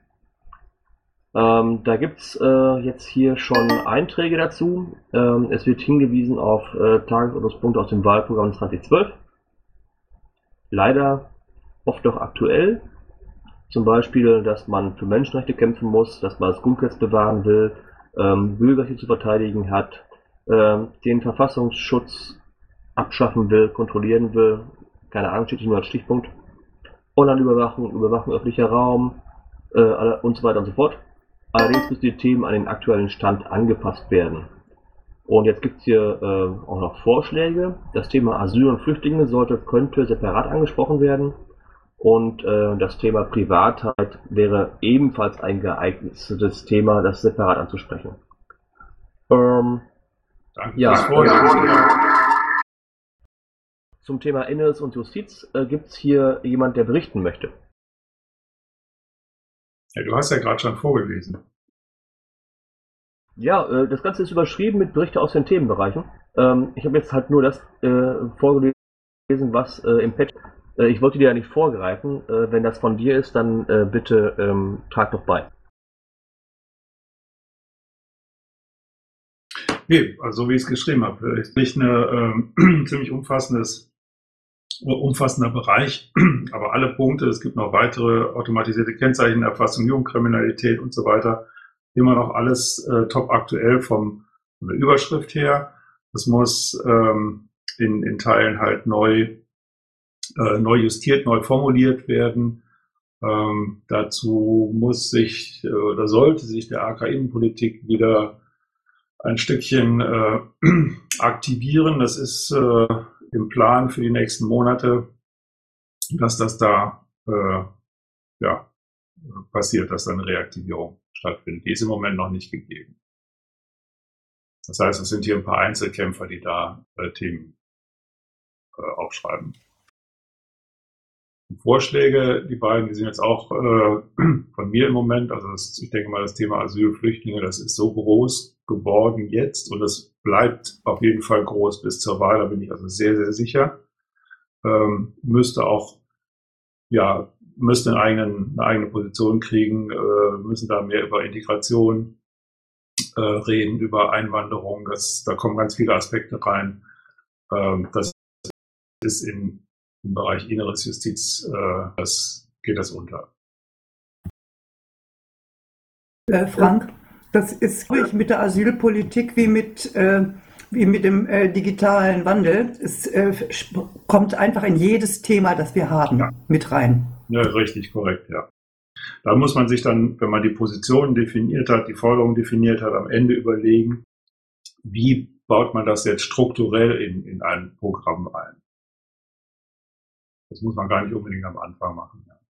Da gibt es jetzt hier schon Einträge dazu. Es wird hingewiesen auf Tagesordnungspunkte aus dem Wahlprogramm 2012. Leider oft noch aktuell. Zum Beispiel, dass man für Menschenrechte kämpfen muss, dass man das Grundgesetz bewahren will, Bürgerrechte zu verteidigen hat, den Verfassungsschutz abschaffen will, kontrollieren will. Keine Ahnung, steht hier nur als Stichpunkt. Online-Überwachung, Überwachung öffentlicher Raum und so weiter und so fort. Allerdings müssen die Themen an den aktuellen Stand angepasst werden. Und jetzt gibt es hier auch noch Vorschläge. Das Thema Asyl und Flüchtlinge könnte separat angesprochen werden. Und das Thema Privatheit wäre ebenfalls ein geeignetes Thema, das separat anzusprechen. Danke ja, fürs Vorlesen. Zum Thema Inneres und Justiz gibt es hier jemand, der berichten möchte. Ja, du hast ja gerade schon vorgelesen. Ja, das Ganze ist überschrieben mit Berichte aus den Themenbereichen. Ich habe jetzt halt nur das vorgelesen, was im Patch. Ich wollte dir ja nicht vorgreifen. Wenn das von dir ist, dann bitte trag doch bei. Nee, also so wie ich es geschrieben habe, ist nicht ein ziemlich umfassender Bereich, aber alle Punkte, es gibt noch weitere automatisierte Kennzeichenerfassung, Jugendkriminalität und so weiter, immer noch alles top aktuell von der Überschrift her. Das muss in Teilen halt neu justiert, neu formuliert werden. Dazu muss sich oder sollte sich der AK Innenpolitik wieder ein Stückchen aktivieren. Das ist im Plan für die nächsten Monate, dass das da passiert, dass da eine Reaktivierung stattfindet. Die ist im Moment noch nicht gegeben. Das heißt, es sind hier ein paar Einzelkämpfer, die da Themen aufschreiben. Die Vorschläge, die beiden, die sind jetzt auch von mir im Moment. Also ich denke mal, das Thema Asyl, Flüchtlinge, das ist so groß geworden jetzt und das bleibt auf jeden Fall groß bis zur Wahl. Da bin ich also sehr, sehr sicher. Müsste eine eigene Position kriegen, müssen da mehr über Integration reden, über Einwanderung. Da kommen ganz viele Aspekte rein. Das ist im Bereich Inneres Justiz das geht das unter. Frank, das ist wirklich mit der Asylpolitik wie mit dem digitalen Wandel. Es kommt einfach in jedes Thema, das wir haben, mit rein. Ja, richtig, korrekt, ja. Da muss man sich dann, wenn man die Positionen definiert hat, die Forderungen definiert hat, am Ende überlegen, wie baut man das jetzt strukturell in ein Programm ein. Das muss man gar nicht unbedingt am Anfang machen. Ja.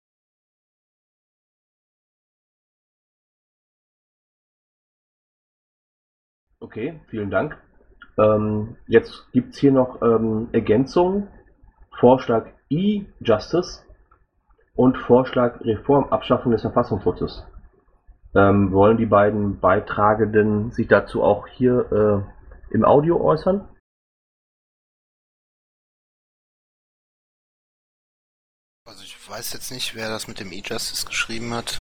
Okay, vielen Dank. Jetzt gibt es hier noch Ergänzungen. Vorschlag E-Justice und Vorschlag Reform Abschaffung des Verfassungsschutzes. Wollen die beiden Beitragenden sich dazu auch hier im Audio äußern? Also ich weiß jetzt nicht, wer das mit dem E-Justice geschrieben hat.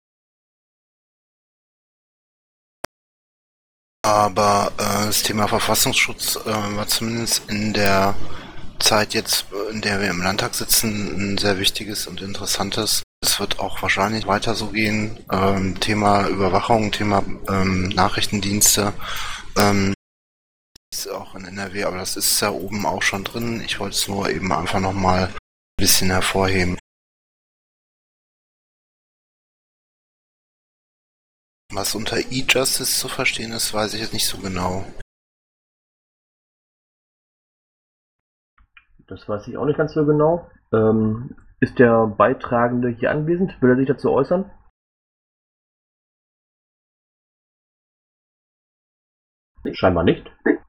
Aber das Thema Verfassungsschutz war zumindest in der Zeit jetzt, in der wir im Landtag sitzen, ein sehr wichtiges und interessantes. Es wird auch wahrscheinlich weiter so gehen. Thema Überwachung, Thema Nachrichtendienste ist auch in NRW, aber das ist ja oben auch schon drin. Ich wollte es nur eben einfach nochmal ein bisschen hervorheben. Was unter E-Justice zu verstehen ist, weiß ich jetzt nicht so genau. Das weiß ich auch nicht ganz so genau. Ist der Beitragende hier anwesend? Will er sich dazu äußern? Scheinbar nicht.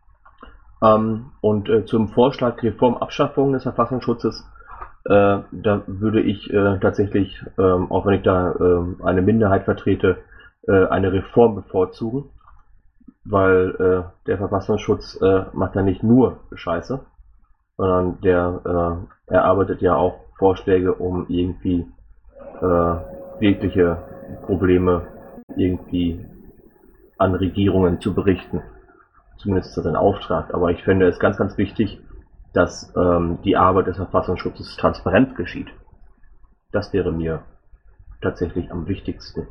Und zum Vorschlag Reform Abschaffung des Verfassungsschutzes, da würde ich tatsächlich, auch wenn ich da eine Minderheit vertrete, eine Reform bevorzugen, weil der Verfassungsschutz macht ja nicht nur Scheiße, sondern der erarbeitet ja auch Vorschläge, um irgendwie jegliche Probleme irgendwie an Regierungen zu berichten. Zumindest ist das ein Auftrag. Aber ich finde es ganz, ganz wichtig, dass die Arbeit des Verfassungsschutzes transparent geschieht. Das wäre mir tatsächlich am wichtigsten.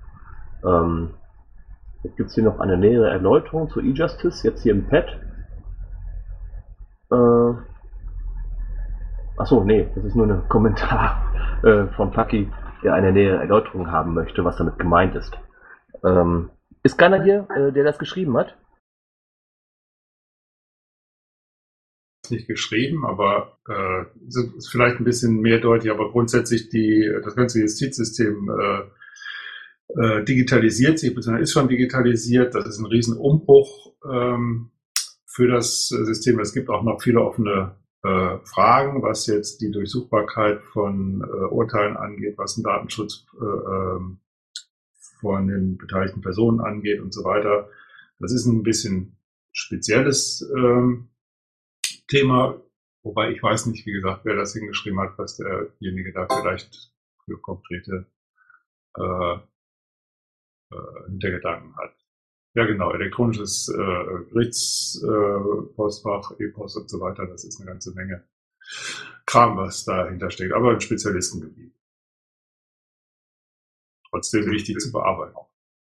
Jetzt gibt es hier noch eine nähere Erläuterung zu E-Justice, jetzt hier im Pad. Achso, nee, das ist nur ein Kommentar von Paki, der eine nähere Erläuterung haben möchte, was damit gemeint ist. Ist keiner hier, der das geschrieben hat? Nicht geschrieben, aber ist vielleicht ein bisschen mehrdeutig, aber grundsätzlich das ganze Justizsystem digitalisiert sich, beziehungsweise ist schon digitalisiert. Das ist ein Riesenumbruch für das System. Es gibt auch noch viele offene Fragen, was jetzt die Durchsuchbarkeit von Urteilen angeht, was den Datenschutz von den beteiligten Personen angeht und so weiter. Das ist ein bisschen spezielles Thema, wobei ich weiß nicht, wie gesagt, wer das hingeschrieben hat, was derjenige da vielleicht für konkrete Hintergedanken hat. Ja genau, elektronisches Gerichtspostfach, E-Post und so weiter, das ist eine ganze Menge Kram, was dahinter steckt, aber ein Spezialistengebiet. Trotzdem wichtig zu bearbeiten.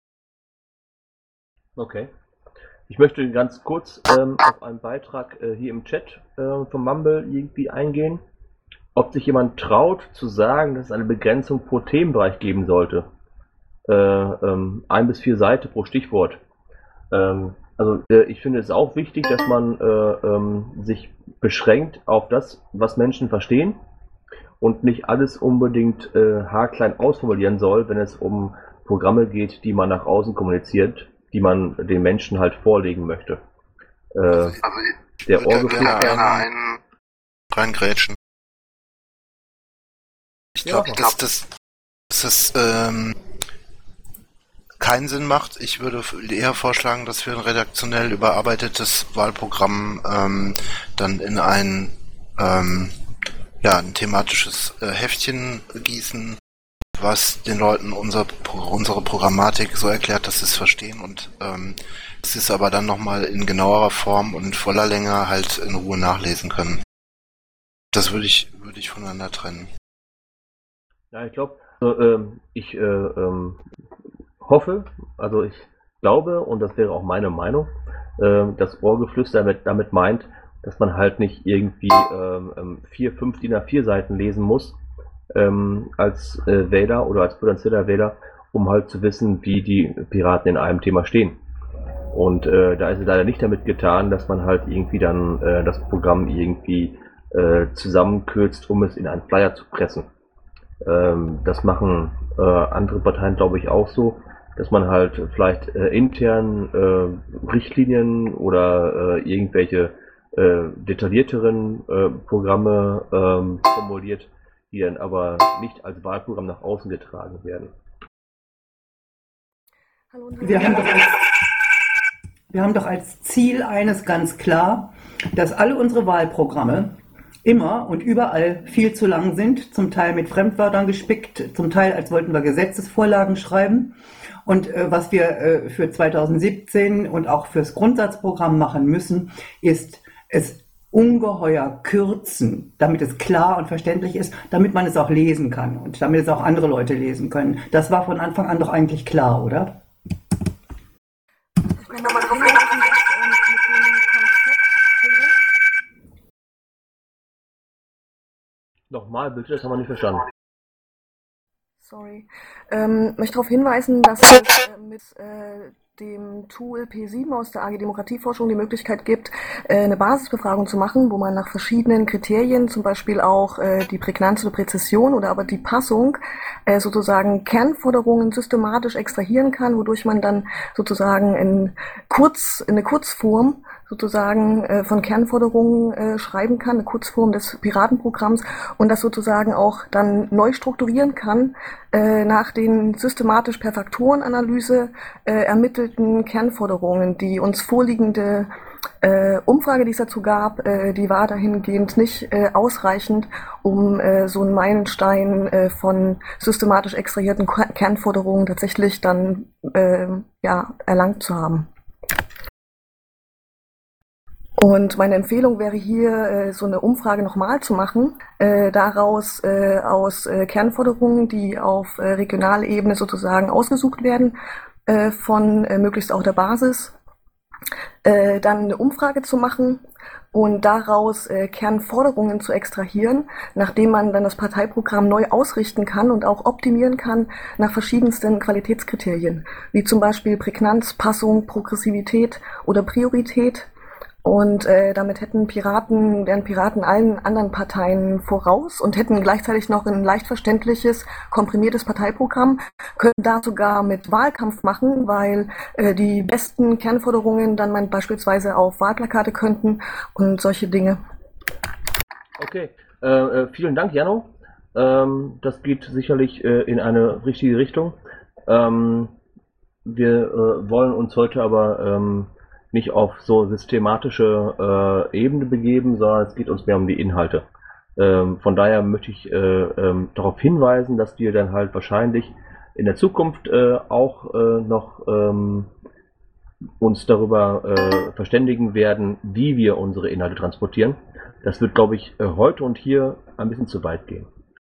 Okay. Ich möchte ganz kurz auf einen Beitrag hier im Chat von Mumble irgendwie eingehen. Ob sich jemand traut zu sagen, dass es eine Begrenzung pro Themenbereich geben sollte. 1 bis 4 Seiten pro Stichwort. Ich finde es auch wichtig, dass man sich beschränkt auf das, was Menschen verstehen und nicht alles unbedingt haarklein ausformulieren soll, wenn es um Programme geht, die man nach außen kommuniziert, die man den Menschen halt vorlegen möchte. Der gerne reingrätschen. Ich glaube, dass das keinen Sinn macht. Ich würde eher vorschlagen, dass wir ein redaktionell überarbeitetes Wahlprogramm dann in ein thematisches Heftchen gießen, was den Leuten unsere Programmatik so erklärt, dass sie es verstehen und es ist aber dann nochmal in genauerer Form und in voller Länge halt in Ruhe nachlesen können. Das würde ich voneinander trennen. Ja, ich glaube, Ich hoffe, also ich glaube, und das wäre auch meine Meinung, dass Ohrgeflüster damit meint, dass man halt nicht irgendwie 4, 5 DIN A4 Seiten lesen muss als Wähler oder als potenzieller Wähler, um halt zu wissen, wie die Piraten in einem Thema stehen. Und da ist es leider nicht damit getan, dass man halt irgendwie dann das Programm irgendwie zusammenkürzt, um es in einen Flyer zu pressen. Das machen andere Parteien, glaube ich, auch so, dass man halt vielleicht intern Richtlinien oder irgendwelche detaillierteren Programme formuliert, die dann aber nicht als Wahlprogramm nach außen getragen werden. Hallo, wir haben doch als Ziel eines ganz klar, dass alle unsere Wahlprogramme immer und überall viel zu lang sind, zum Teil mit Fremdwörtern gespickt, zum Teil als wollten wir Gesetzesvorlagen schreiben. Und was wir für 2017 und auch fürs Grundsatzprogramm machen müssen, ist es ungeheuer kürzen, damit es klar und verständlich ist, damit man es auch lesen kann und damit es auch andere Leute lesen können. Das war von Anfang an doch eigentlich klar, oder? Nochmal bitte, das haben wir nicht verstanden. Sorry. Möchte darauf hinweisen, dass es mit dem Tool P7 aus der AG Demokratieforschung die Möglichkeit gibt, eine Basisbefragung zu machen, wo man nach verschiedenen Kriterien, zum Beispiel auch die Prägnanz oder Präzision oder aber die Passung, sozusagen Kernforderungen systematisch extrahieren kann, wodurch man dann sozusagen in eine Kurzform sozusagen von Kernforderungen schreiben kann, eine Kurzform des Piratenprogramms und das sozusagen auch dann neu strukturieren kann nach den systematisch per Faktorenanalyse ermittelten Kernforderungen. Die uns vorliegende Umfrage, die es dazu gab, die war dahingehend nicht ausreichend, um so einen Meilenstein von systematisch extrahierten Kernforderungen tatsächlich dann erlangt zu haben. Und meine Empfehlung wäre hier, so eine Umfrage nochmal zu machen, daraus aus Kernforderungen, die auf regionaler Ebene sozusagen ausgesucht werden, von möglichst auch der Basis, dann eine Umfrage zu machen und daraus Kernforderungen zu extrahieren, nachdem man dann das Parteiprogramm neu ausrichten kann und auch optimieren kann nach verschiedensten Qualitätskriterien, wie zum Beispiel Prägnanz, Passung, Progressivität oder Priorität. Und damit wären Piraten allen anderen Parteien voraus und hätten gleichzeitig noch ein leicht verständliches, komprimiertes Parteiprogramm, können da sogar mit Wahlkampf machen, weil die besten Kernforderungen dann man beispielsweise auf Wahlplakate könnten und solche Dinge. Okay, vielen Dank, Jano. Das geht sicherlich in eine richtige Richtung. Wir wollen uns heute aber nicht auf so systematische Ebene begeben, sondern es geht uns mehr um die Inhalte. Von daher möchte ich darauf hinweisen, dass wir dann halt wahrscheinlich in der Zukunft auch noch uns darüber verständigen werden, wie wir unsere Inhalte transportieren. Das wird, glaube ich, heute und hier ein bisschen zu weit gehen.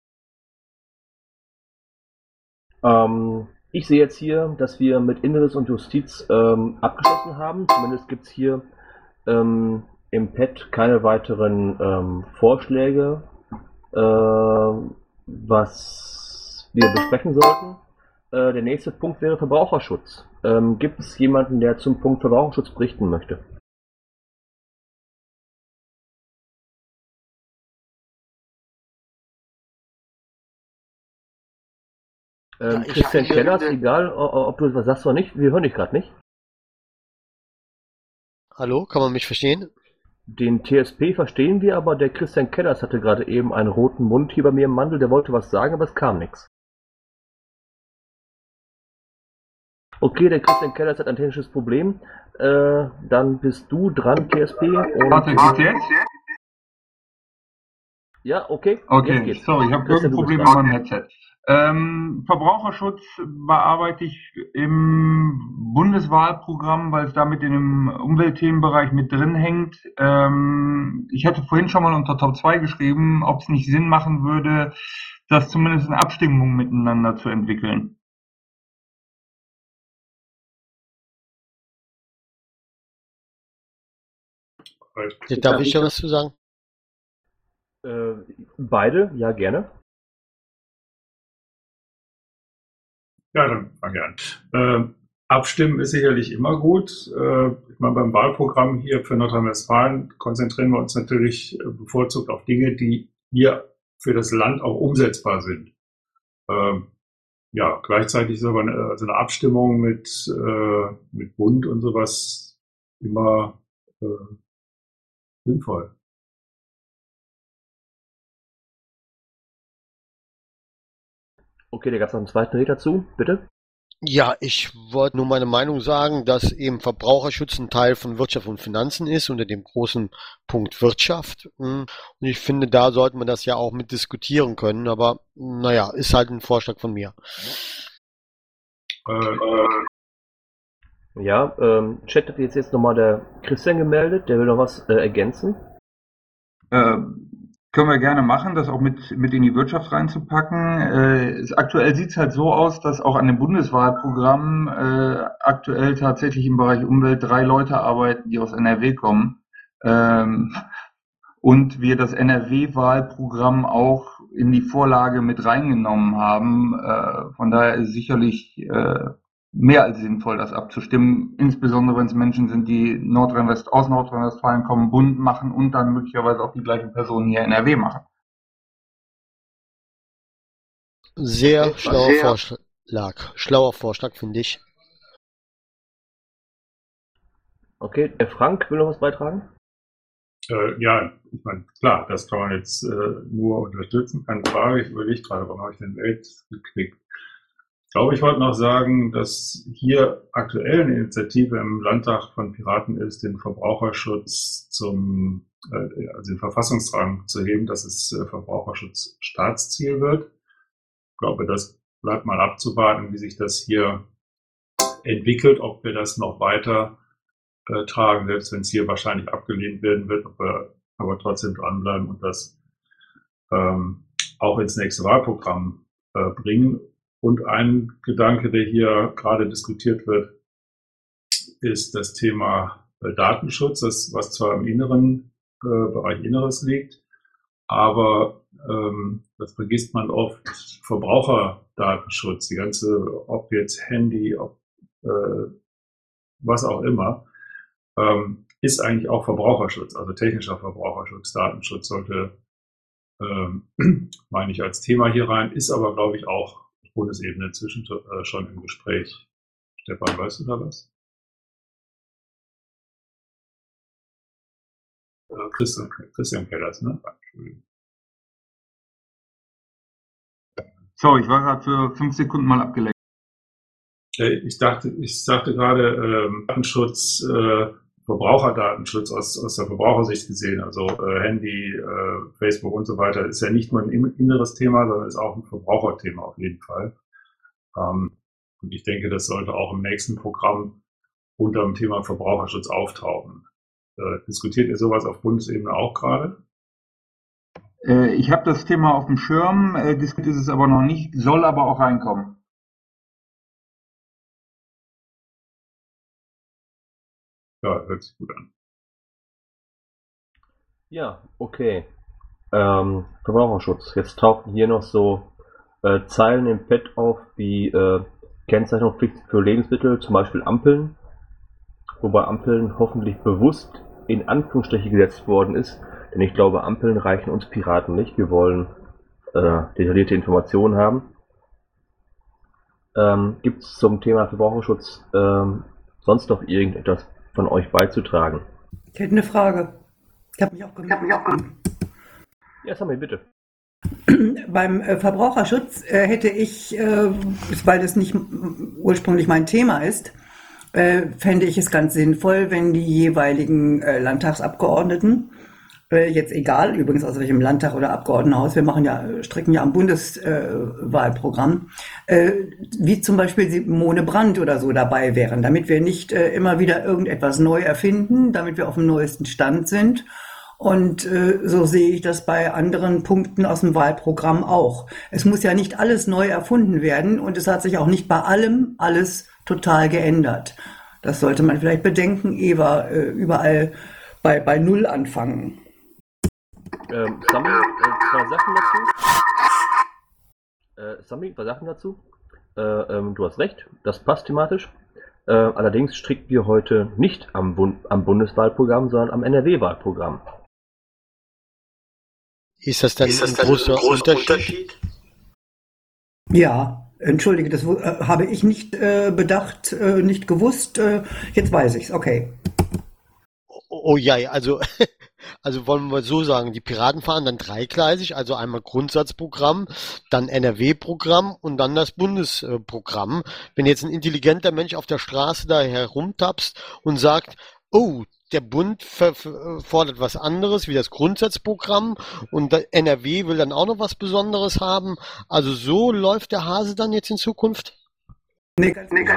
Ich sehe jetzt hier, dass wir mit Inneres und Justiz abgeschlossen haben. Zumindest gibt es hier im Pad keine weiteren Vorschläge, was wir besprechen sollten. Der nächste Punkt wäre Verbraucherschutz. Gibt es jemanden, der zum Punkt Verbraucherschutz berichten möchte? Christian Kellers, egal ob du was sagst oder nicht, wir hören dich gerade nicht. Hallo, kann man mich verstehen? Den TSP verstehen wir, aber der Christian Kellers hatte gerade eben einen roten Mund hier bei mir im Mandel, der wollte was sagen, aber es kam nichts. Okay, der Christian Kellers hat ein technisches Problem. Dann bist du dran, TSP. Warte, geht's jetzt? Ja, okay. Okay, sorry, ich habe irgendein Problem mit meinem Headset. Verbraucherschutz bearbeite ich im Bundeswahlprogramm, weil es damit in dem Umweltthemenbereich mit drin hängt. Ich hatte vorhin schon mal unter Top 2 geschrieben, ob es nicht Sinn machen würde, das zumindest in Abstimmung miteinander zu entwickeln. Darf ich da was zu sagen? Beide, ja, gerne. Ja, dann fange ich an. Abstimmen ist sicherlich immer gut. Ich meine, beim Wahlprogramm hier für Nordrhein-Westfalen konzentrieren wir uns natürlich bevorzugt auf Dinge, die hier für das Land auch umsetzbar sind. Ja, gleichzeitig ist aber so eine Abstimmung mit Bund und sowas immer sinnvoll. Okay, da gab es noch einen zweiten Redner dazu, bitte. Ja, ich wollte nur meine Meinung sagen, dass eben Verbraucherschutz ein Teil von Wirtschaft und Finanzen ist, unter dem großen Punkt Wirtschaft. Und ich finde, da sollte man das ja auch mit diskutieren können, aber naja, ist halt ein Vorschlag von mir. Ja, Chat hat jetzt nochmal der Christian gemeldet, der will noch was ergänzen. Können wir gerne machen, das auch mit in die Wirtschaft reinzupacken. Aktuell sieht es halt so aus, dass auch an dem Bundeswahlprogramm aktuell tatsächlich im Bereich Umwelt 3 Leute arbeiten, die aus NRW kommen. Und wir das NRW-Wahlprogramm auch in die Vorlage mit reingenommen haben. Von daher ist es sicherlich mehr als sinnvoll, das abzustimmen, insbesondere wenn es Menschen sind, die aus Nordrhein-Westfalen kommen, Bund machen und dann möglicherweise auch die gleichen Personen hier in NRW machen. Sehr schlauer Vorschlag. Schlauer Vorschlag, finde ich. Okay, der Frank will noch was beitragen? Ja, ich meine, klar, das kann man jetzt nur unterstützen, keine Frage. Ich überlege gerade, warum habe ich den Welt geklickt. Ich glaube, ich wollte noch sagen, dass hier aktuell eine Initiative im Landtag von Piraten ist, den Verbraucherschutz also den Verfassungsrang zu heben, dass es Verbraucherschutz Staatsziel wird. Ich glaube, das bleibt mal abzuwarten, wie sich das hier entwickelt, ob wir das noch weiter tragen, selbst wenn es hier wahrscheinlich abgelehnt werden wird, ob wir aber trotzdem dranbleiben und das auch ins nächste Wahlprogramm bringen. Und ein Gedanke, der hier gerade diskutiert wird, ist das Thema Datenschutz, was zwar im Bereich Inneres liegt, aber das vergisst man oft, Verbraucherdatenschutz, die ganze, ob jetzt Handy, was auch immer, ist eigentlich auch Verbraucherschutz, also technischer Verbraucherschutz, Datenschutz sollte, meine ich, als Thema hier rein, ist aber, glaube ich, auch Bundesebene inzwischen schon im Gespräch. Stefan, weißt du da was? Christian Kellers, ne? Sorry, ich war gerade für 5 Sekunden mal abgelenkt. Ich sagte gerade Datenschutz, Verbraucherdatenschutz aus der Verbrauchersicht gesehen, also Handy, Facebook und so weiter, ist ja nicht nur ein inneres Thema, sondern ist auch ein Verbraucherthema auf jeden Fall. Und ich denke, das sollte auch im nächsten Programm unter dem Thema Verbraucherschutz auftauchen. Diskutiert ihr sowas auf Bundesebene auch gerade? Ich habe das Thema auf dem Schirm, diskutiert ist es aber noch nicht, soll aber auch reinkommen. Ja, hört sich gut an. Ja, okay. Verbraucherschutz. Jetzt tauchten hier noch so Zeilen im Pad auf wie Kennzeichnungspflicht für Lebensmittel, zum Beispiel Ampeln, wobei Ampeln hoffentlich bewusst in Anführungsstriche gesetzt worden ist, denn ich glaube, Ampeln reichen uns Piraten nicht. Wir wollen detaillierte Informationen haben. Gibt es zum Thema Verbraucherschutz sonst noch irgendetwas von euch beizutragen? Ich hätte eine Frage. Ich habe mich auch gemeldet. Ja, Sammy, bitte. Beim Verbraucherschutz hätte ich, weil das nicht ursprünglich mein Thema ist, fände ich es ganz sinnvoll, wenn die jeweiligen Landtagsabgeordneten Jetzt egal, übrigens aus welchem Landtag oder Abgeordnetenhaus, wir stricken ja am Bundeswahlprogramm, wie zum Beispiel Simone Brandt oder so dabei wären, damit wir nicht immer wieder irgendetwas neu erfinden, damit wir auf dem neuesten Stand sind. Und so sehe ich das bei anderen Punkten aus dem Wahlprogramm auch. Es muss ja nicht alles neu erfunden werden und es hat sich auch nicht bei allem alles total geändert. Das sollte man vielleicht bedenken, überall bei Null anfangen. Sami, zwei Sachen dazu. Du hast recht, das passt thematisch. Allerdings stricken wir heute nicht am Bundeswahlprogramm, sondern am NRW-Wahlprogramm. Ist das dann ein großer Unterschied? Ja, entschuldige, das habe ich nicht bedacht, nicht gewusst. Jetzt weiß ich's, okay. Oh ja, also wollen wir so sagen, die Piraten fahren dann dreigleisig, also einmal Grundsatzprogramm, dann NRW-Programm und dann das Bundesprogramm. Wenn jetzt ein intelligenter Mensch auf der Straße da herumtapst und sagt, oh, der Bund fordert was anderes wie das Grundsatzprogramm und NRW will dann auch noch was Besonderes haben. Also so läuft der Hase dann jetzt in Zukunft? Nein,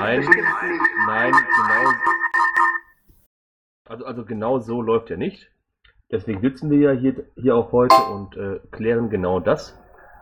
also genau so läuft er nicht. Deswegen sitzen wir ja hier auch heute und klären genau das.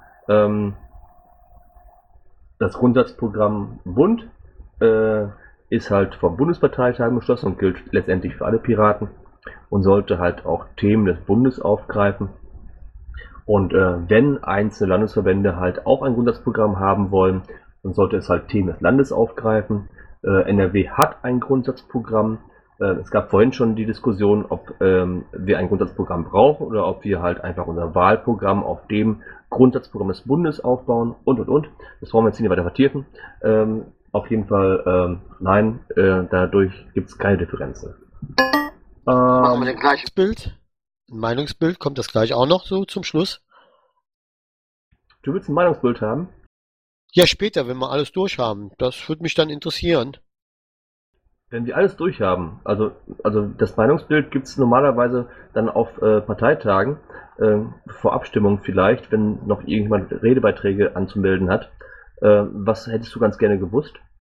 Das Grundsatzprogramm Bund ist halt vom Bundesparteitag beschlossen und gilt letztendlich für alle Piraten und sollte halt auch Themen des Bundes aufgreifen. Und wenn einzelne Landesverbände halt auch ein Grundsatzprogramm haben wollen, dann sollte es halt Themen des Landes aufgreifen. NRW hat ein Grundsatzprogramm. Es gab vorhin schon die Diskussion, ob wir ein Grundsatzprogramm brauchen oder ob wir halt einfach unser Wahlprogramm auf dem Grundsatzprogramm des Bundes aufbauen und. Das wollen wir jetzt hier nicht weiter vertiefen. Auf jeden Fall nein, dadurch gibt es keine Differenzen. Machen wir ein gleiches Bild? Ein Meinungsbild, kommt das gleich auch noch so zum Schluss? Du willst ein Meinungsbild haben? Ja, später, wenn wir alles durch haben. Das würde mich dann interessieren. Wenn wir alles durch haben, also das Meinungsbild gibt es normalerweise dann auf Parteitagen, vor Abstimmung vielleicht, wenn noch irgendjemand Redebeiträge anzumelden hat. Was hättest du ganz gerne gewusst?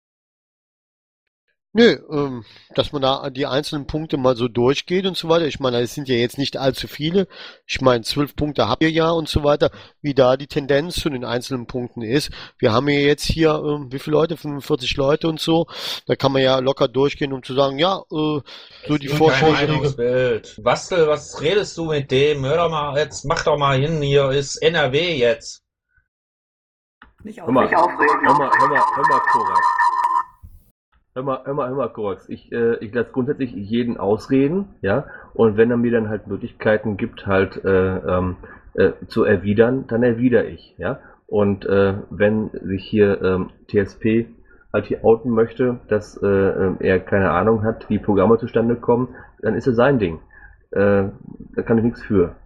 Nö, dass man da die einzelnen Punkte mal so durchgeht und so weiter. Ich meine, es sind ja jetzt nicht allzu viele. Ich meine, 12 Punkte habt ihr ja und so weiter. Wie da die Tendenz zu den einzelnen Punkten ist. Wir haben ja jetzt hier, wie viele Leute? 45 Leute und so. Da kann man ja locker durchgehen, um zu sagen, ja, so die Vorschläge. Bastel, was redest du mit dem? Hör doch mal, jetzt mach doch mal hin, hier ist NRW jetzt. Nicht Hör mal, aufregen. Hör mal, Korax. Ich lasse grundsätzlich jeden ausreden, ja, und wenn er mir dann halt Möglichkeiten gibt, halt zu erwidern, dann erwidere ich, ja. Und wenn sich hier TSP halt hier outen möchte, dass er keine Ahnung hat, wie Programme zustande kommen, dann ist es sein Ding. Da kann ich nichts für.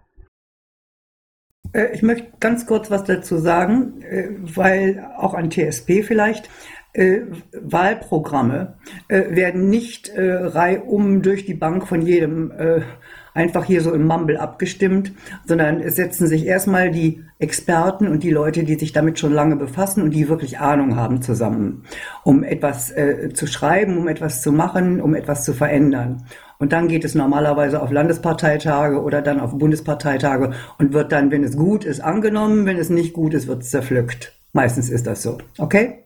Ich möchte ganz kurz was dazu sagen, weil auch an TSP vielleicht. Wahlprogramme werden nicht reihum durch die Bank von jedem einfach hier so im Mumble abgestimmt, sondern es setzen sich erstmal die Experten und die Leute, die sich damit schon lange befassen und die wirklich Ahnung haben, zusammen, um etwas zu schreiben, um etwas zu machen, um etwas zu verändern. Und dann geht es normalerweise auf Landesparteitage oder dann auf Bundesparteitage und wird dann, wenn es gut ist, angenommen, wenn es nicht gut ist, wird es zerpflückt. Meistens ist das so. Okay?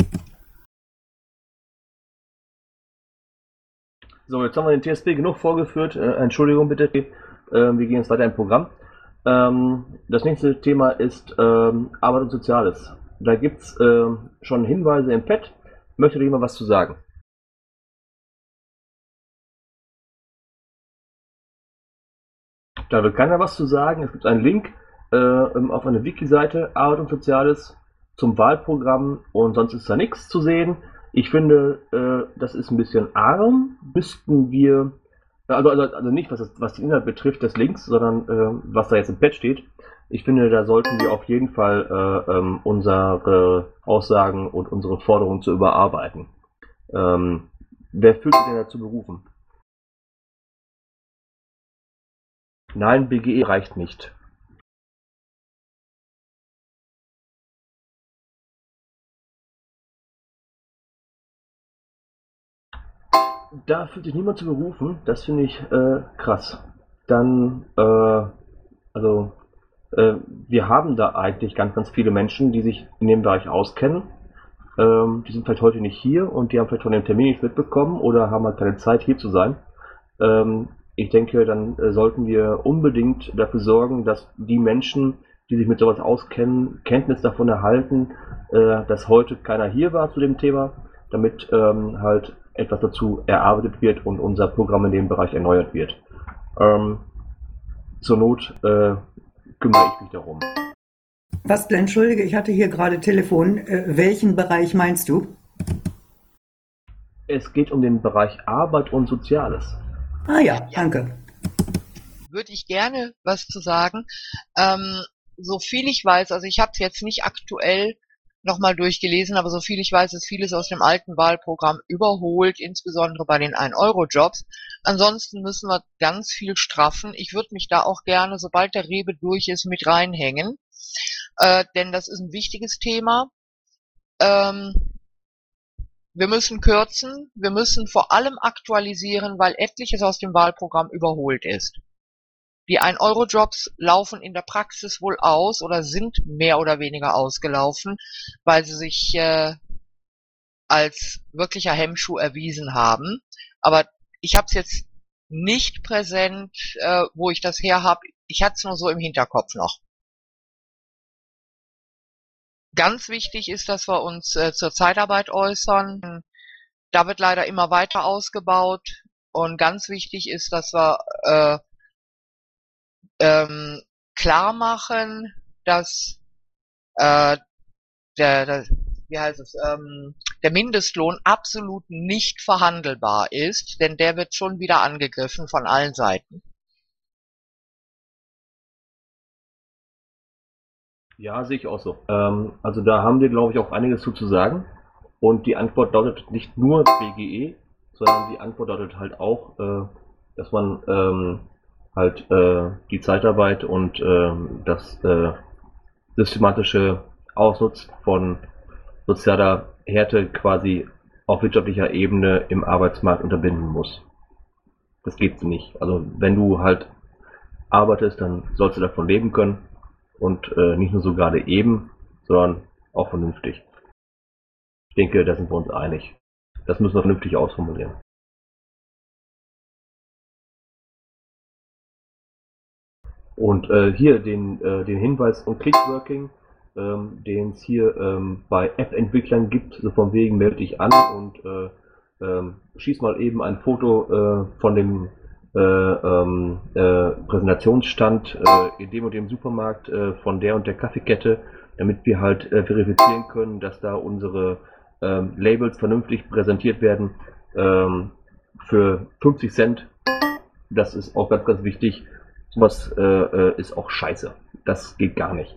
So, jetzt haben wir den TSP genug vorgeführt. Entschuldigung bitte. Wir gehen jetzt weiter im Programm. Das nächste Thema ist Arbeit und Soziales. Da gibt es schon Hinweise im Pad. Möchte dir jemand was zu sagen? Da will keiner was zu sagen. Es gibt einen Link auf eine Wiki-Seite, Arbeit und Soziales, zum Wahlprogramm und sonst ist da nichts zu sehen. Ich finde, das ist ein bisschen arm. Müssten wir, also nicht was den Inhalt betrifft des Links, sondern was da jetzt im Pad steht. Ich finde, da sollten wir auf jeden Fall unsere Aussagen und unsere Forderungen zu überarbeiten. Wer fühlt sich denn dazu berufen? Nein, BGE reicht nicht. Da fühlt sich niemand zu berufen, das finde ich krass. Dann, wir haben da eigentlich ganz, ganz viele Menschen, die sich in dem Bereich auskennen. Die sind vielleicht heute nicht hier und die haben vielleicht von dem Termin nichts mitbekommen oder haben halt keine Zeit hier zu sein. Ich denke, dann sollten wir unbedingt dafür sorgen, dass die Menschen, die sich mit sowas auskennen, Kenntnis davon erhalten, dass heute keiner hier war zu dem Thema, damit halt etwas dazu erarbeitet wird und unser Programm in dem Bereich erneuert wird. Zur Not kümmere ich mich darum. Bastl, entschuldige, ich hatte hier gerade Telefon. Welchen Bereich meinst du? Es geht um den Bereich Arbeit und Soziales. Ah ja, danke. Würde ich gerne was zu sagen. So viel ich weiß, also ich habe es jetzt nicht aktuell nochmal durchgelesen, aber so viel ich weiß, ist vieles aus dem alten Wahlprogramm überholt, insbesondere bei den 1-Euro-Jobs. Ansonsten müssen wir ganz viel straffen. Ich würde mich da auch gerne, sobald der Rebe durch ist, mit reinhängen, denn das ist ein wichtiges Thema. Wir müssen kürzen, wir müssen vor allem aktualisieren, weil etliches aus dem Wahlprogramm überholt ist. Die 1-Euro-Jobs laufen in der Praxis wohl aus oder sind mehr oder weniger ausgelaufen, weil sie sich als wirklicher Hemmschuh erwiesen haben. Aber ich habe es jetzt nicht präsent, wo ich das her habe. Ich hatte es nur so im Hinterkopf noch. Ganz wichtig ist, dass wir uns zur Zeitarbeit äußern. Da wird leider immer weiter ausgebaut. Und ganz wichtig ist, dass wir klar machen, dass der Mindestlohn absolut nicht verhandelbar ist, denn der wird schon wieder angegriffen von allen Seiten. Ja, sehe ich auch so. Also da haben wir, glaube ich, auch einiges zu sagen. Und die Antwort lautet nicht nur BGE, sondern die Antwort lautet halt auch, dass man die Zeitarbeit und das systematische Ausnutzen von sozialer Härte quasi auf wirtschaftlicher Ebene im Arbeitsmarkt unterbinden muss. Das geht nicht. Also wenn du halt arbeitest, dann sollst du davon leben können. Und nicht nur so gerade eben, sondern auch vernünftig. Ich denke, da sind wir uns einig. Das müssen wir vernünftig ausformulieren. Und hier den Hinweis von Clickworking, den es hier bei App-Entwicklern gibt, so von wegen melde dich an und schieß mal eben ein Foto von dem Präsentationsstand in dem und dem Supermarkt von der und der Kaffeekette, damit wir halt verifizieren können, dass da unsere Labels vernünftig präsentiert werden für 50 Cent. Das ist auch ganz, ganz wichtig. Sowas ist auch scheiße. Das geht gar nicht.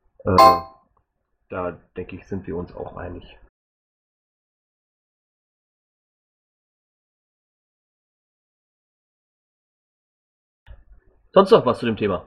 Da denke ich, sind wir uns auch einig. Sonst noch was zu dem Thema?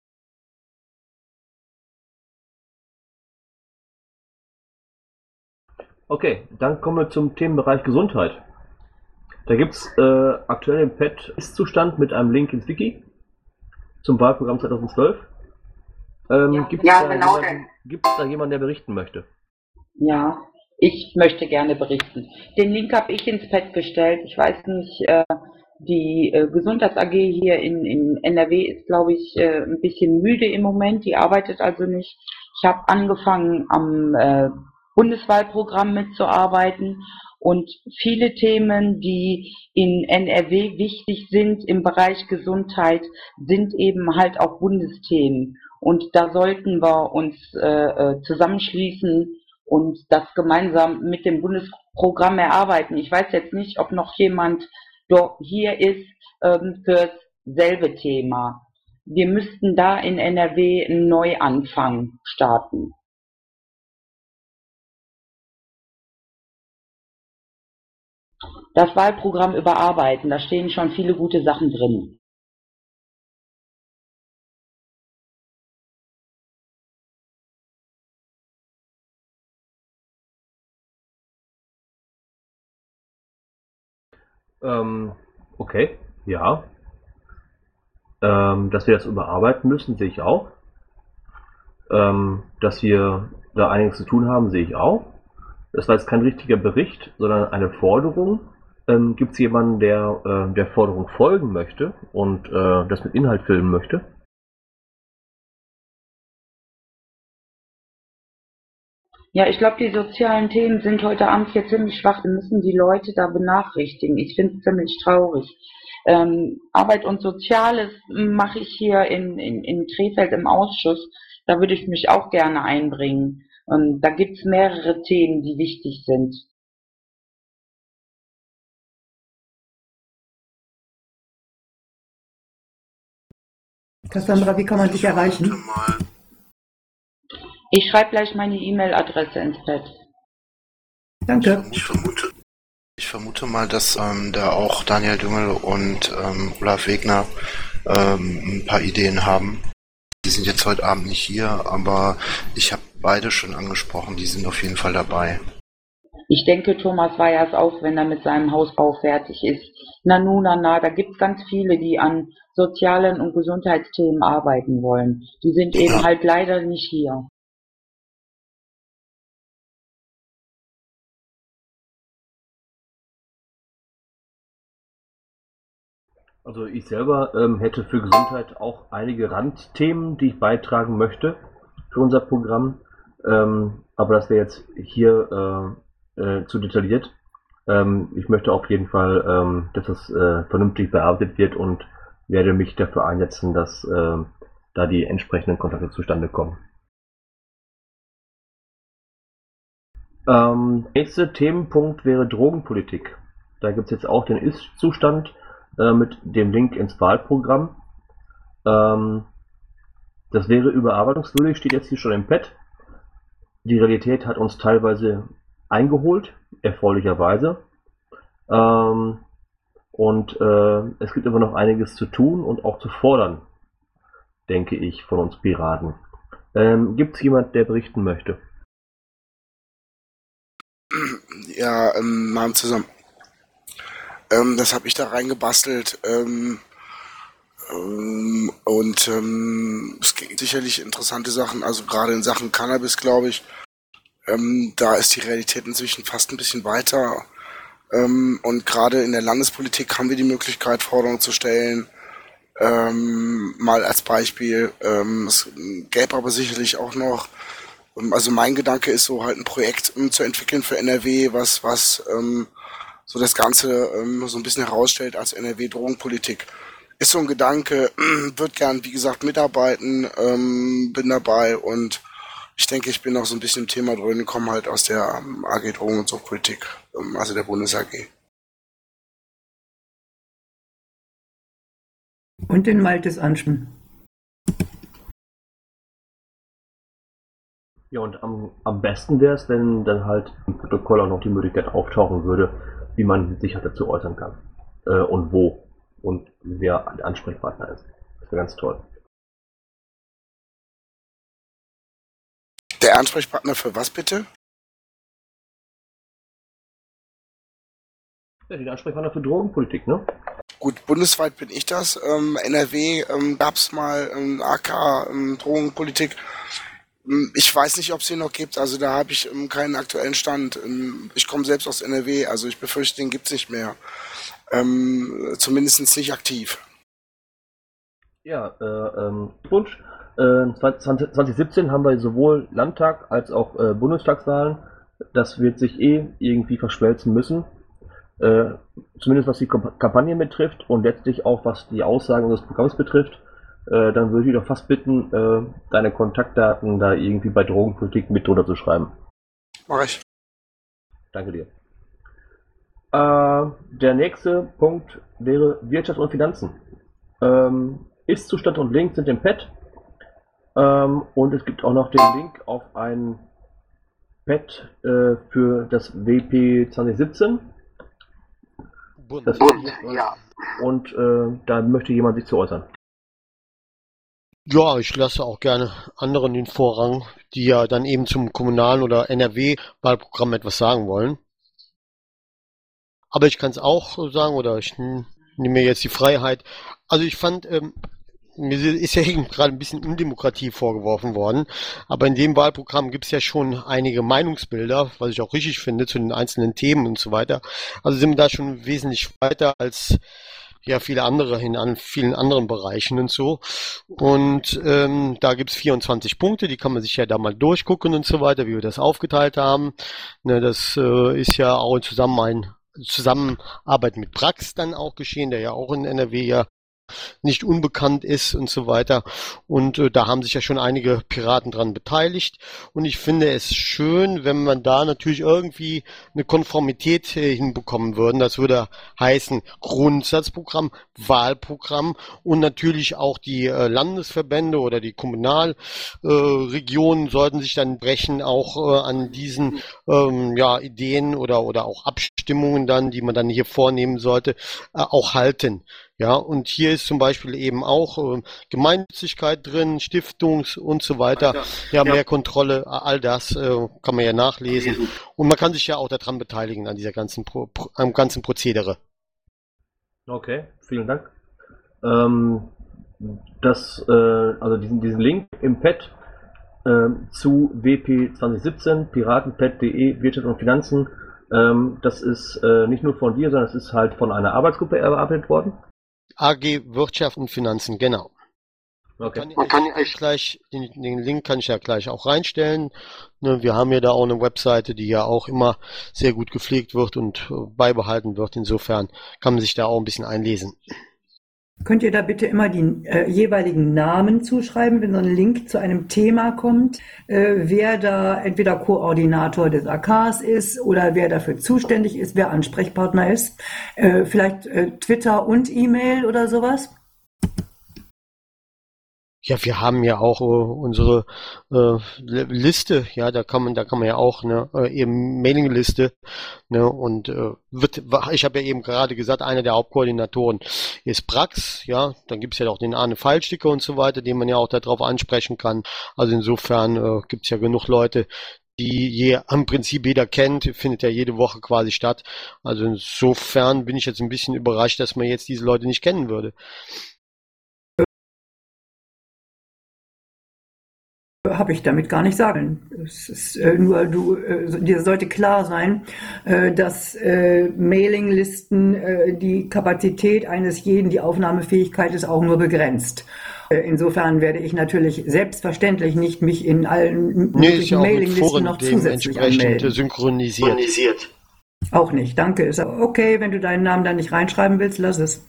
Okay, dann kommen wir zum Themenbereich Gesundheit. Da gibt es aktuell im Pad Ist-Zustand mit einem Link ins Wiki zum Wahlprogramm 2012. Gibt es da jemanden, der berichten möchte? Ja, ich möchte gerne berichten. Den Link habe ich ins Pad gestellt. Ich weiß nicht, die Gesundheits AG hier in NRW ist, glaube ich, ein bisschen müde im Moment. Die arbeitet also nicht. Ich habe angefangen, am Bundeswahlprogramm mitzuarbeiten und viele Themen, die in NRW wichtig sind im Bereich Gesundheit, sind eben halt auch Bundesthemen. Und da sollten wir uns zusammenschließen und das gemeinsam mit dem Bundesprogramm erarbeiten. Ich weiß jetzt nicht, ob noch jemand hier ist fürs selbe Thema. Wir müssten da in NRW einen Neuanfang starten. Das Wahlprogramm überarbeiten, da stehen schon viele gute Sachen drin. Okay, ja. Dass wir das überarbeiten müssen, sehe ich auch. Dass wir da einiges zu tun haben, sehe ich auch. Das war jetzt kein richtiger Bericht, sondern eine Forderung. Gibt es jemanden, der der Forderung folgen möchte und das mit Inhalt füllen möchte? Ja, ich glaube, die sozialen Themen sind heute Abend hier ziemlich schwach. Wir müssen die Leute da benachrichtigen. Ich finde es ziemlich traurig. Arbeit und Soziales mache ich hier in Krefeld im Ausschuss. Da würde ich mich auch gerne einbringen. Und da gibt es mehrere Themen, die wichtig sind. Cassandra, wie kann man dich erreichen? Ich schreibe gleich meine E-Mail-Adresse ins Pad. Danke. Ich vermute mal, dass da auch Daniel Düngel und Olaf Wegner ein paar Ideen haben. Die sind jetzt heute Abend nicht hier, aber ich habe beide schon angesprochen, die sind auf jeden Fall dabei. Ich denke, Thomas weiß auch, wenn er mit seinem Hausbau fertig ist. Da gibt es ganz viele, die an sozialen und Gesundheitsthemen arbeiten wollen. Die sind eben halt leider nicht hier. Also ich selber hätte für Gesundheit auch einige Randthemen, die ich beitragen möchte für unser Programm. Aber das wäre jetzt hier zu detailliert. Ich möchte auf jeden Fall, dass es vernünftig bearbeitet wird und werde mich dafür einsetzen, dass da die entsprechenden Kontakte zustande kommen. Nächster Themenpunkt wäre Drogenpolitik. Da gibt es jetzt auch den Ist-Zustand mit dem Link ins Wahlprogramm. Das wäre überarbeitungswürdig, steht jetzt hier schon im Pad. Die Realität hat uns teilweise eingeholt, erfreulicherweise. Es gibt immer noch einiges zu tun und auch zu fordern, denke ich, von uns Piraten. Gibt es jemand, der berichten möchte? Ja, mal zusammen. Das habe ich da reingebastelt. Es gibt sicherlich interessante Sachen, also gerade in Sachen Cannabis, glaube ich. Da ist die Realität inzwischen fast ein bisschen weiter. Und gerade in der Landespolitik haben wir die Möglichkeit, Forderungen zu stellen. Mal als Beispiel. Es gäbe aber sicherlich auch noch, also mein Gedanke ist so halt ein Projekt zu entwickeln für NRW, was so das Ganze so ein bisschen herausstellt als NRW-Drogenpolitik. Ist so ein Gedanke, würde gern, wie gesagt, mitarbeiten, bin dabei und ich denke, ich bin auch so ein bisschen im Thema drin, komme halt aus der AG Drogen- und Suchtpolitik, also der Bundes-AG. Und den Maltes Anschen. Ja, und am besten wäre es, wenn dann halt im Protokoll auch noch die Möglichkeit auftauchen würde, wie man sich halt dazu äußern kann. Und wo. Und wer ein Ansprechpartner ist. Das wäre ganz toll. Der Ansprechpartner für was bitte? Ja, den Ansprechpartner für Drogenpolitik, ne? Gut, bundesweit bin ich das. NRW gab es mal AK Drogenpolitik. Ich weiß nicht, ob es den noch gibt, also da habe ich keinen aktuellen Stand. Ich komme selbst aus NRW, also ich befürchte, den gibt es nicht mehr. Zumindest nicht aktiv. Ja, Wunsch. 2017 haben wir sowohl Landtag als auch Bundestagswahlen. Das wird sich irgendwie verschmelzen müssen. Zumindest was die Kampagne betrifft und letztlich auch was die Aussagen des Programms betrifft. Dann würde ich doch fast bitten, deine Kontaktdaten da irgendwie bei Drogenpolitik mit drunter zu schreiben. Mach ich. Danke dir. Der nächste Punkt wäre Wirtschaft und Finanzen. Ist-Zustand und Link sind im Pad. Und es gibt auch noch den Link auf ein Pad für das WP 2017. Ja. Und da möchte jemand sich zu äußern. Ja, ich lasse auch gerne anderen den Vorrang, die ja dann eben zum kommunalen oder NRW-Wahlprogramm etwas sagen wollen. aber ich kann es auch sagen, oder ich nehme mir jetzt die Freiheit. Also ich fand, mir ist ja eben gerade ein bisschen Undemokratie vorgeworfen worden, aber in dem Wahlprogramm gibt es ja schon einige Meinungsbilder, was ich auch richtig finde, zu den einzelnen Themen und so weiter. Also sind wir da schon wesentlich weiter als ja viele andere in vielen anderen Bereichen und so. Und da gibt's 24 Punkte, die kann man sich ja da mal durchgucken und so weiter, wie wir das aufgeteilt haben. Ne, das ist ja auch in Zusammenarbeit mit Prax dann auch geschehen, der ja auch in NRW ja nicht unbekannt ist und so weiter. Und da haben sich ja schon einige Piraten dran beteiligt. Und ich finde es schön, wenn man da natürlich irgendwie eine Konformität hinbekommen würden. Das würde heißen Grundsatzprogramm, Wahlprogramm und natürlich auch die Landesverbände oder die Kommunalregionen sollten sich dann brechen auch an diesen Ideen oder auch Abstimmungen dann, die man dann hier vornehmen sollte, auch halten. Ja, und hier ist zum Beispiel eben auch Gemeinnützigkeit drin, Stiftungs und so weiter. Ja, mehr Kontrolle, all das kann man ja nachlesen. Und man kann sich ja auch daran beteiligen an dieser am ganzen Prozedere. Okay, vielen Dank. Also diesen Link im Pad zu WP 2017, piratenpad.de, Wirtschaft und Finanzen, das ist nicht nur von dir, sondern es ist halt von einer Arbeitsgruppe erarbeitet worden. AG Wirtschaft und Finanzen, genau. Okay. Man kann ja gleich, den Link kann ich ja gleich auch reinstellen. Ne, wir haben ja da auch eine Webseite, die ja auch immer sehr gut gepflegt wird und beibehalten wird. Insofern kann man sich da auch ein bisschen einlesen. Könnt ihr da bitte immer die jeweiligen Namen zuschreiben, wenn so ein Link zu einem Thema kommt, wer da entweder Koordinator des AKs ist oder wer dafür zuständig ist, wer Ansprechpartner ist, vielleicht Twitter und E-Mail oder sowas? Ja, wir haben ja auch unsere Liste, ja, da kann man ja auch eben Mailingliste, ne, und ich habe ja eben gerade gesagt, einer der Hauptkoordinatoren ist Prax, ja, dann gibt's ja auch den Arne Pfeilsticker und so weiter, den man ja auch darauf ansprechen kann. Also insofern gibt's ja genug Leute, die im Prinzip jeder kennt, findet ja jede Woche quasi statt. Also insofern bin ich jetzt ein bisschen überrascht, dass man jetzt diese Leute nicht kennen würde. Habe ich damit gar nicht sagen. Es ist nur, dir sollte klar sein, dass Mailinglisten die Kapazität eines jeden, die Aufnahmefähigkeit ist auch nur begrenzt. Insofern werde ich natürlich selbstverständlich nicht mich in allen möglichen Mailinglisten noch zusätzlich anmelden. Synchronisiert. Auch nicht, danke. Ist okay, wenn du deinen Namen da nicht reinschreiben willst, lass es.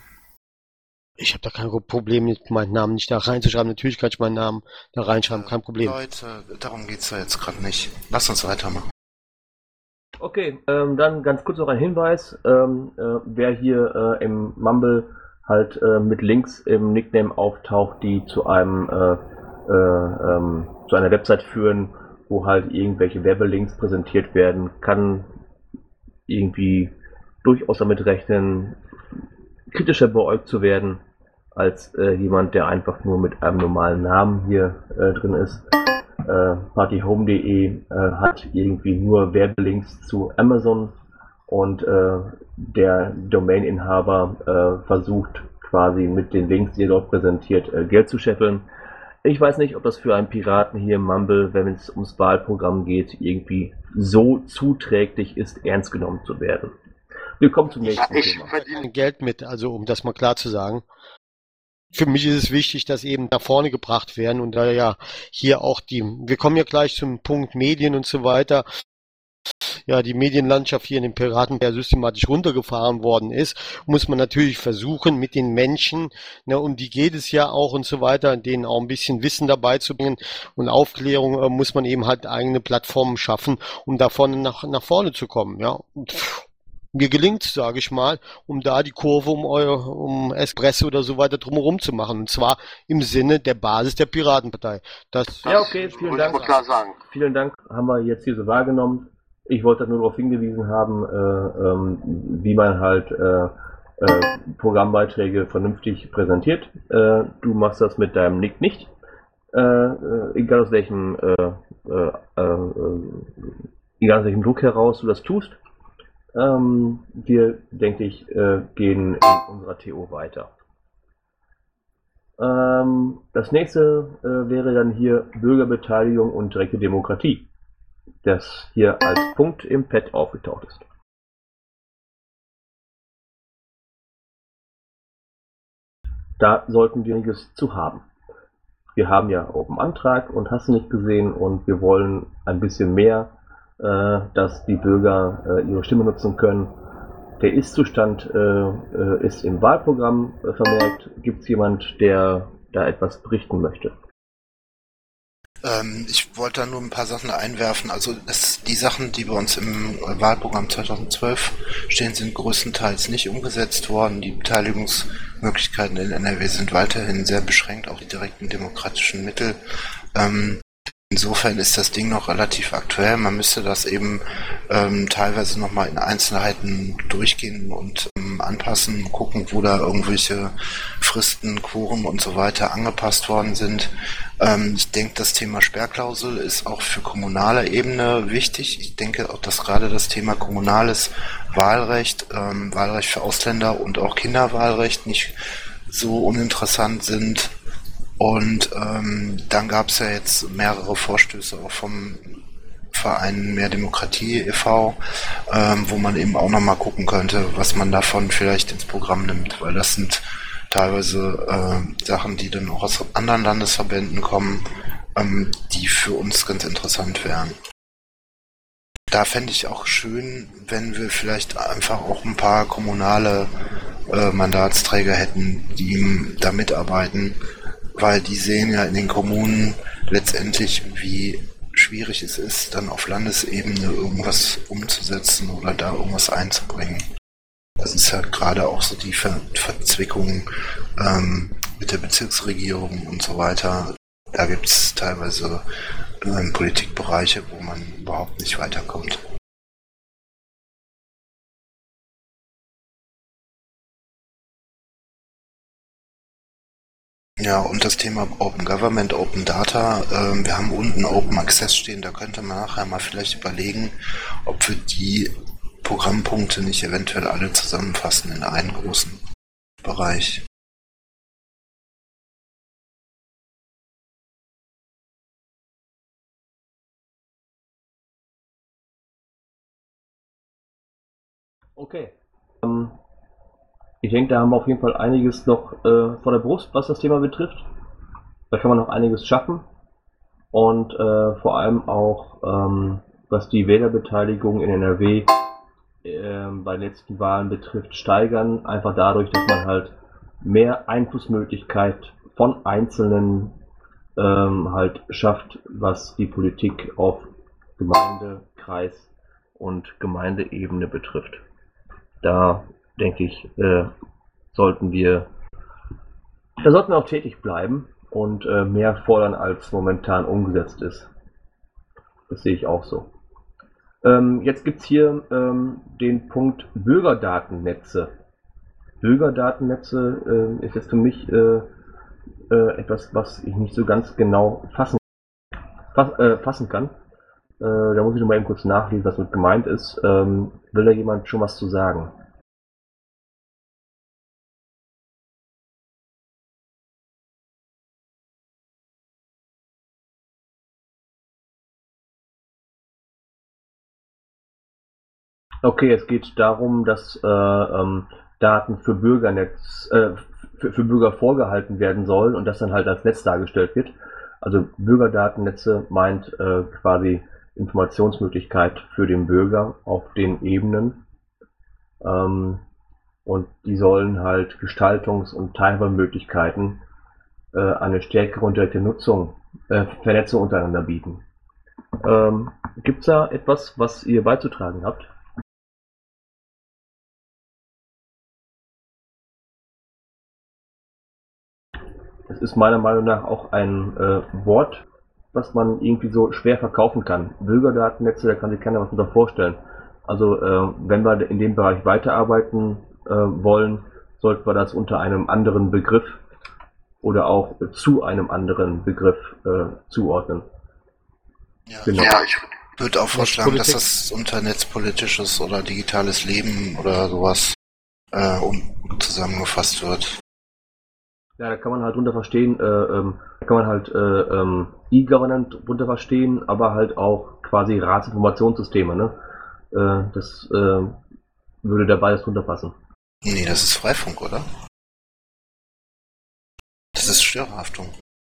Ich habe da kein Problem, meinen Namen nicht da reinzuschreiben. Natürlich kann ich meinen Namen da reinschreiben, kein Problem. Leute, darum geht's ja jetzt gerade nicht. Lass uns weitermachen. Okay, dann ganz kurz noch ein Hinweis. Wer hier im Mumble halt mit Links im Nickname auftaucht, die zu einer Website führen, wo halt irgendwelche Werbelinks präsentiert werden, kann irgendwie durchaus damit rechnen, kritischer beäugt zu werden als jemand, der einfach nur mit einem normalen Namen hier drin ist. Partyhome.de hat irgendwie nur Werbelinks zu Amazon und der Domaininhaber versucht quasi mit den Links, die er dort präsentiert, Geld zu scheffeln. Ich weiß nicht, ob das für einen Piraten hier im Mumble, wenn es ums Wahlprogramm geht, irgendwie so zuträglich ist, ernst genommen zu werden. Wir kommen zum nächsten Thema. Ich verdiene Geld mit, also um das mal klar zu sagen. Für mich ist es wichtig, dass eben nach vorne gebracht werden und da ja hier auch wir kommen ja gleich zum Punkt Medien und so weiter. Ja, die Medienlandschaft hier in den Piraten, der systematisch runtergefahren worden ist, muss man natürlich versuchen, mit den Menschen, um die geht es ja auch und so weiter, denen auch ein bisschen Wissen dabei zu bringen und Aufklärung muss man eben halt eigene Plattformen schaffen, um da vorne nach vorne zu kommen, ja. Und mir gelingt, sage ich mal, um da die Kurve um Espresso oder so weiter drumherum zu machen. Und zwar im Sinne der Basis der Piratenpartei. Ja, okay, vielen Dank. Ich klar sagen. Vielen Dank, haben wir jetzt hier so wahrgenommen. Ich wollte nur darauf hingewiesen haben, wie man halt Programmbeiträge vernünftig präsentiert. Du machst das mit deinem Nick nicht. Egal aus welchem Druck heraus du das tust. Wir, denke ich, gehen in unserer TO weiter. Das nächste wäre dann hier Bürgerbeteiligung und direkte Demokratie, das hier als Punkt im Pad aufgetaucht ist. Da sollten wir einiges zu haben. Wir haben ja Open Antrag und hast du nicht gesehen und wir wollen ein bisschen mehr, dass die Bürger ihre Stimme nutzen können. Der Ist-Zustand ist im Wahlprogramm vermerkt. Gibt es jemand, der da etwas berichten möchte? Ich wollte da nur ein paar Sachen einwerfen. Also die Sachen, die bei uns im Wahlprogramm 2012 stehen, sind größtenteils nicht umgesetzt worden. Die Beteiligungsmöglichkeiten in NRW sind weiterhin sehr beschränkt, auch die direkten demokratischen Mittel. Insofern ist das Ding noch relativ aktuell. Man müsste das eben teilweise nochmal in Einzelheiten durchgehen und anpassen, gucken, wo da irgendwelche Fristen, Quoren und so weiter angepasst worden sind. Ich denke, das Thema Sperrklausel ist auch für kommunale Ebene wichtig. Ich denke auch, dass gerade das Thema kommunales Wahlrecht, Wahlrecht für Ausländer und auch Kinderwahlrecht nicht so uninteressant sind. Und dann gab es ja jetzt mehrere Vorstöße auch vom Verein Mehr Demokratie e.V., wo man eben auch nochmal gucken könnte, was man davon vielleicht ins Programm nimmt, weil das sind teilweise Sachen, die dann auch aus anderen Landesverbänden kommen, die für uns ganz interessant wären. Da fände ich auch schön, wenn wir vielleicht einfach auch ein paar kommunale Mandatsträger hätten, die da mitarbeiten, weil die sehen ja in den Kommunen letztendlich, wie schwierig es ist, dann auf Landesebene irgendwas umzusetzen oder da irgendwas einzubringen. Das ist ja gerade auch so die Verzwickung mit der Bezirksregierung und so weiter. Da gibt es teilweise Politikbereiche, wo man überhaupt nicht weiterkommt. Ja, und das Thema Open Government, Open Data, wir haben unten Open Access stehen, da könnte man nachher mal vielleicht überlegen, ob wir die Programmpunkte nicht eventuell alle zusammenfassen in einen großen Bereich. Okay. Ich denke, da haben wir auf jeden Fall einiges noch vor der Brust, was das Thema betrifft. Da kann man noch einiges schaffen. Und vor allem auch, was die Wählerbeteiligung in NRW bei den letzten Wahlen betrifft, steigern. Einfach dadurch, dass man halt mehr Einflussmöglichkeit von Einzelnen halt schafft, was die Politik auf Gemeinde, Kreis und Gemeindeebene betrifft. Da denke ich, sollten wir auch tätig bleiben und mehr fordern, als momentan umgesetzt ist. Das sehe ich auch so. Jetzt gibt es hier den Punkt Bürgerdatennetze. Bürgerdatennetze ist jetzt für mich etwas, was ich nicht so ganz genau fassen kann. Da muss ich noch mal eben kurz nachlesen, was mit gemeint ist. Will da jemand schon was zu sagen? Okay, es geht darum, dass Daten für für Bürger vorgehalten werden sollen und das dann halt als Netz dargestellt wird. Also Bürgerdatennetze meint quasi Informationsmöglichkeit für den Bürger auf den Ebenen. Und die sollen halt Gestaltungs- und Teilwahlmöglichkeiten eine stärkere und direkte Vernetzung untereinander bieten. Gibt es da etwas, was ihr beizutragen habt? Es ist meiner Meinung nach auch ein Wort, was man irgendwie so schwer verkaufen kann. Bürgerdatennetze, da kann sich keiner was darunter vorstellen. Also wenn wir in dem Bereich weiterarbeiten wollen, sollten wir das unter einem anderen Begriff oder auch zu einem anderen Begriff zuordnen. Ja, genau. Ich würde auch vorschlagen, dass Netzpolitik. das unter netzpolitisches oder digitales Leben oder sowas zusammengefasst wird. Ja, da kann man halt drunter verstehen, da kann man halt E-Government drunter verstehen, aber halt auch quasi Ratsinformationssysteme, ne? Das würde da beides drunter passen. Nee, das ist Freifunk, oder? Das ist Störerhaftung.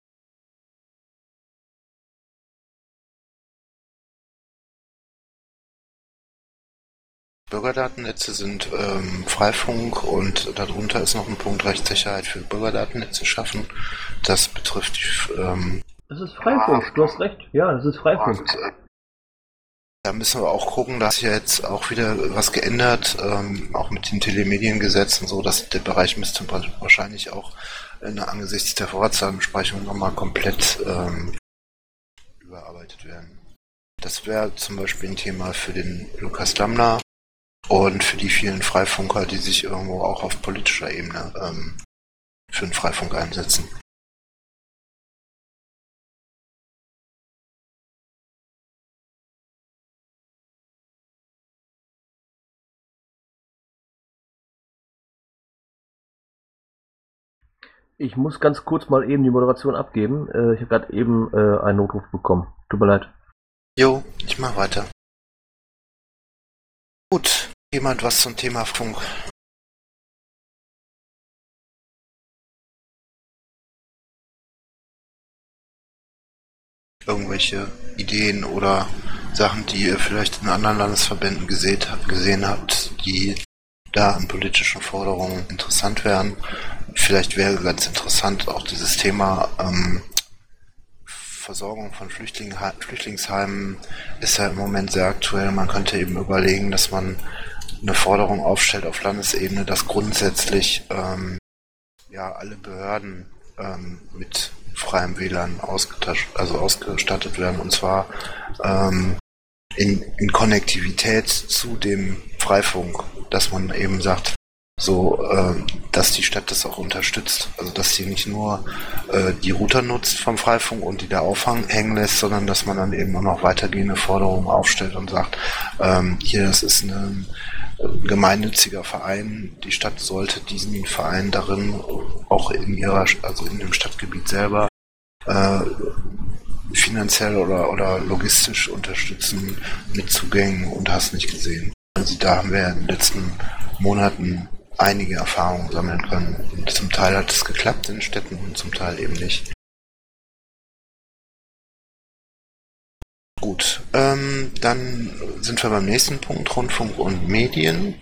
Bürgerdatennetze sind Freifunk und darunter ist noch ein Punkt Rechtssicherheit für Bürgerdatennetze schaffen. Das betrifft Das ist Freifunk, du hast recht. Ja, das ist Freifunk. da müssen wir auch gucken, dass hier jetzt auch wieder was geändert, auch mit dem Telemediengesetz und so, dass der Bereich müsste wahrscheinlich auch angesichts der Vorratsdatenspeicherung nochmal komplett überarbeitet werden. Das wäre zum Beispiel ein Thema für den Lukas Dammler und für die vielen Freifunker, die sich irgendwo auch auf politischer Ebene für den Freifunk einsetzen. Ich muss ganz kurz mal eben die Moderation abgeben. Ich habe gerade eben einen Notruf bekommen. Tut mir leid. Jo, ich mach weiter. Gut, jemand was zum Thema Funk? Irgendwelche Ideen oder Sachen, die ihr vielleicht in anderen Landesverbänden gesehen habt, die da an politischen Forderungen interessant wären. Vielleicht wäre ganz interessant auch dieses Thema Versorgung von Flüchtlingsheimen ist ja im Moment sehr aktuell. Man könnte eben überlegen, dass man eine Forderung aufstellt auf Landesebene, dass grundsätzlich alle Behörden mit freiem WLAN ausgestattet werden, und zwar in Konnektivität zu dem Freifunk, dass man eben sagt, so, dass die Stadt das auch unterstützt. Also, dass sie nicht nur die Router nutzt vom Freifunk und die da aufhängen lässt, sondern dass man dann eben auch noch weitergehende Forderungen aufstellt und sagt, hier, das ist ein gemeinnütziger Verein, die Stadt sollte diesen Verein darin auch in dem Stadtgebiet selber finanziell oder logistisch unterstützen mit Zugängen und hast nicht gesehen. Also da haben wir in den letzten Monaten einige Erfahrungen sammeln können. Und zum Teil hat es geklappt in Städten und zum Teil eben nicht. Gut, dann sind wir beim nächsten Punkt, Rundfunk und Medien.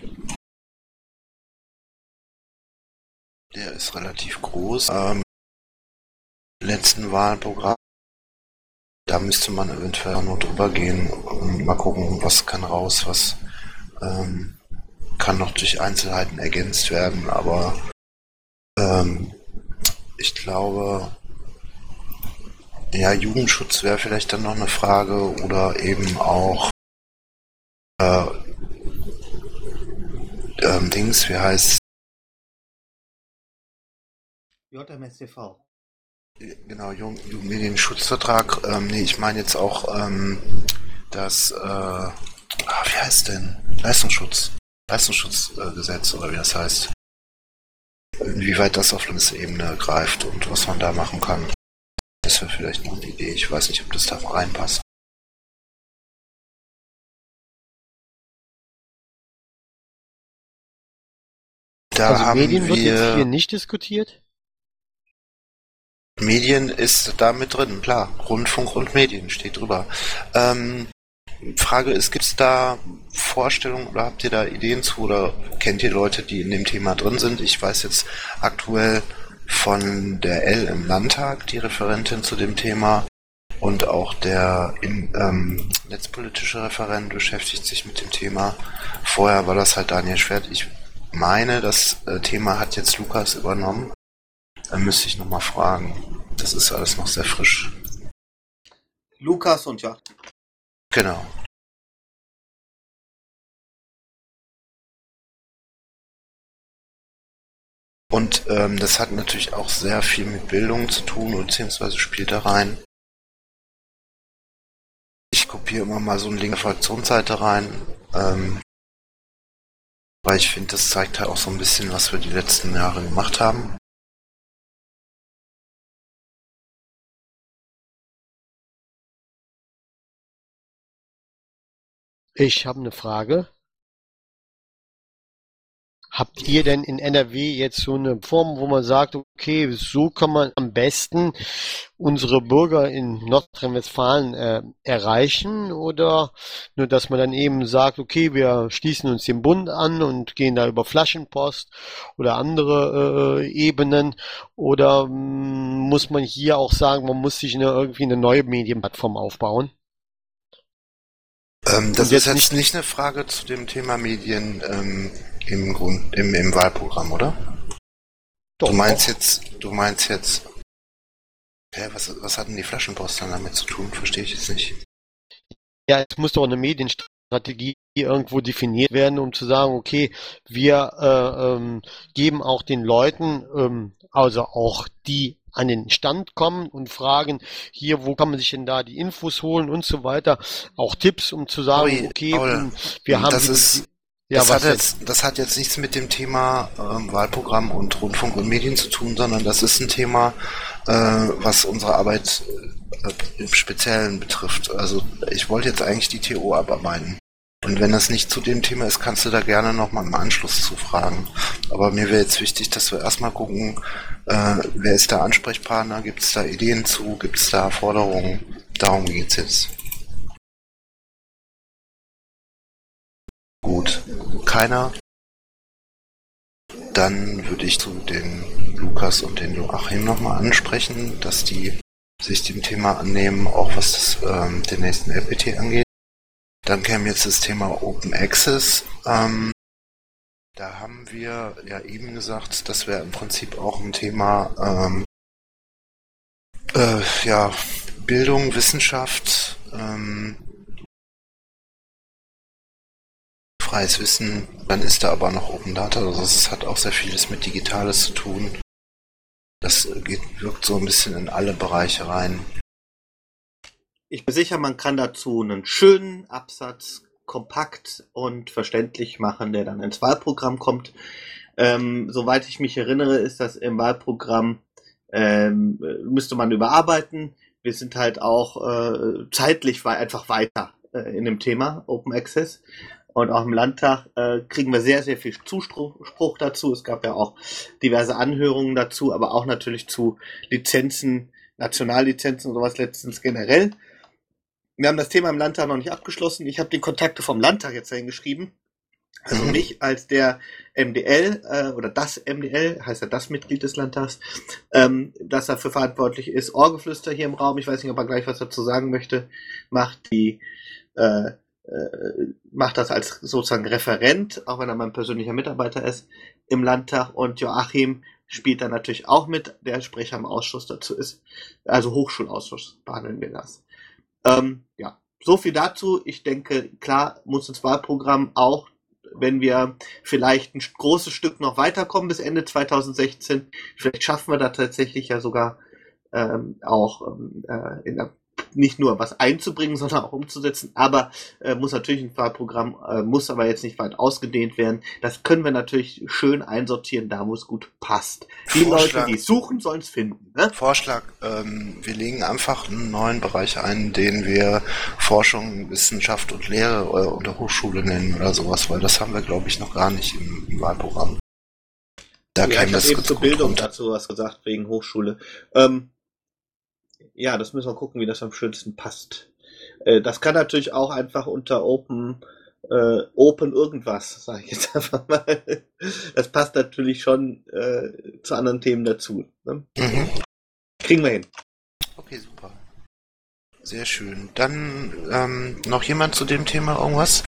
Der ist relativ groß. Letzten Wahlprogramm. Da müsste man eventuell auch noch drüber gehen und mal gucken, was kann raus, was kann noch durch Einzelheiten ergänzt werden, aber ich glaube, ja, Jugendschutz wäre vielleicht dann noch eine Frage oder eben auch wie heißt JMStV. Genau, Jugendmedienschutzvertrag. Ich meine jetzt auch das, wie heißt denn? Leistungsschutzgesetz oder wie das heißt. Inwieweit das auf Landesebene greift und was man da machen kann. Das wäre vielleicht noch eine Idee. Ich weiß nicht, ob das da reinpasst. Da Also haben Medien wird jetzt wir hier nicht diskutiert? Medien ist da mit drin, klar. Rundfunk und Medien steht drüber. Frage ist, gibt es da Vorstellungen oder habt ihr da Ideen zu oder kennt ihr Leute, die in dem Thema drin sind? Ich weiß jetzt aktuell von der L im Landtag, die Referentin zu dem Thema, und auch der netzpolitische Referent beschäftigt sich mit dem Thema. Vorher war das halt Daniel Schwert. Ich meine, das Thema hat jetzt Lukas übernommen. Dann müsste ich nochmal fragen. Das ist alles noch sehr frisch. Lukas und ja. Genau. Und das hat natürlich auch sehr viel mit Bildung zu tun, beziehungsweise spielt da rein. Ich gucke kopiere immer mal so einen Link in der Fraktionsseite rein, weil ich finde, das zeigt halt auch so ein bisschen, was wir die letzten Jahre gemacht haben. Ich habe eine Frage. Habt ihr denn in NRW jetzt so eine Form, wo man sagt, okay, so kann man am besten unsere Bürger in Nordrhein-Westfalen erreichen? Oder nur, dass man dann eben sagt, okay, wir schließen uns dem Bund an und gehen da über Flaschenpost oder andere Ebenen? Oder muss man hier auch sagen, man muss sich irgendwie eine neue Medienplattform aufbauen? Das ist jetzt nicht eine Frage zu dem Thema Medien im Wahlprogramm, oder? Doch, du meinst jetzt, was hat denn die Flaschenpost dann damit zu tun? Verstehe ich jetzt nicht. Ja, es muss doch eine Medienstrategie irgendwo definiert werden, um zu sagen, okay, wir geben auch den Leuten, also auch die an den Stand kommen und fragen, hier, wo kann man sich denn da die Infos holen und so weiter, auch Tipps, um zu sagen, okay, wir haben das hat jetzt nichts mit dem Thema Wahlprogramm und Rundfunk und Medien zu tun, sondern das ist ein Thema, was unsere Arbeit im Speziellen betrifft. Also ich wollte jetzt eigentlich die TO abarbeiten. Und wenn das nicht zu dem Thema ist, kannst du da gerne nochmal im Anschluss zu fragen. Aber mir wäre jetzt wichtig, dass wir erstmal gucken, wer ist der Ansprechpartner, gibt es da Ideen zu, gibt es da Forderungen? Darum geht's jetzt. Gut, keiner. Dann würde ich zu den Lukas und den Joachim nochmal ansprechen, dass die sich dem Thema annehmen, auch was den nächsten LPT angeht. Dann käme jetzt das Thema Open Access. Da haben wir ja eben gesagt, das wäre im Prinzip auch ein Thema Bildung, Wissenschaft, freies Wissen. Dann ist da aber noch Open Data, also es hat auch sehr vieles mit Digitales zu tun. Das wirkt so ein bisschen in alle Bereiche rein. Ich bin sicher, man kann dazu einen schönen Absatz kompakt und verständlich machen, der dann ins Wahlprogramm kommt. Soweit ich mich erinnere, ist das im Wahlprogramm, müsste man überarbeiten. Wir sind halt auch zeitlich einfach weiter in dem Thema Open Access. Und auch im Landtag kriegen wir sehr, sehr viel Zuspruch dazu. Es gab ja auch diverse Anhörungen dazu, aber auch natürlich zu Lizenzen, Nationallizenzen und sowas letztens generell. Wir haben das Thema im Landtag noch nicht abgeschlossen. Ich habe die Kontakte vom Landtag jetzt dahin geschrieben. Also mich als der MDL oder das MDL, heißt ja das Mitglied des Landtags, das dafür verantwortlich ist. Orgeflüster hier im Raum, ich weiß nicht, ob er gleich was dazu sagen möchte, macht das als sozusagen Referent, auch wenn er mein persönlicher Mitarbeiter ist, im Landtag. Und Joachim spielt da natürlich auch mit, der Sprecher im Ausschuss dazu ist. Also Hochschulausschuss behandeln wir das. So viel dazu. Ich denke, klar muss ins Wahlprogramm auch, wenn wir vielleicht ein großes Stück noch weiterkommen bis Ende 2016, vielleicht schaffen wir da tatsächlich ja sogar nicht nur was einzubringen, sondern auch umzusetzen, aber muss natürlich ein Wahlprogramm, muss aber jetzt nicht weit ausgedehnt werden. Das können wir natürlich schön einsortieren, da wo es gut passt. Die Leute, die es suchen, sollen es finden. Ne? Vorschlag, wir legen einfach einen neuen Bereich ein, den wir Forschung, Wissenschaft und Lehre oder Hochschule nennen oder sowas, weil das haben wir, glaube ich, noch gar nicht im Wahlprogramm. Da ja, ich habe eben zur Bildung runter. Dazu was gesagt, wegen Hochschule. Ja, das müssen wir gucken, wie das am schönsten passt. Das kann natürlich auch einfach unter Open irgendwas, sage ich jetzt einfach mal. Das passt natürlich schon zu anderen Themen dazu. Ne? Kriegen wir hin. Okay, super. Sehr schön. Dann noch jemand zu dem Thema irgendwas?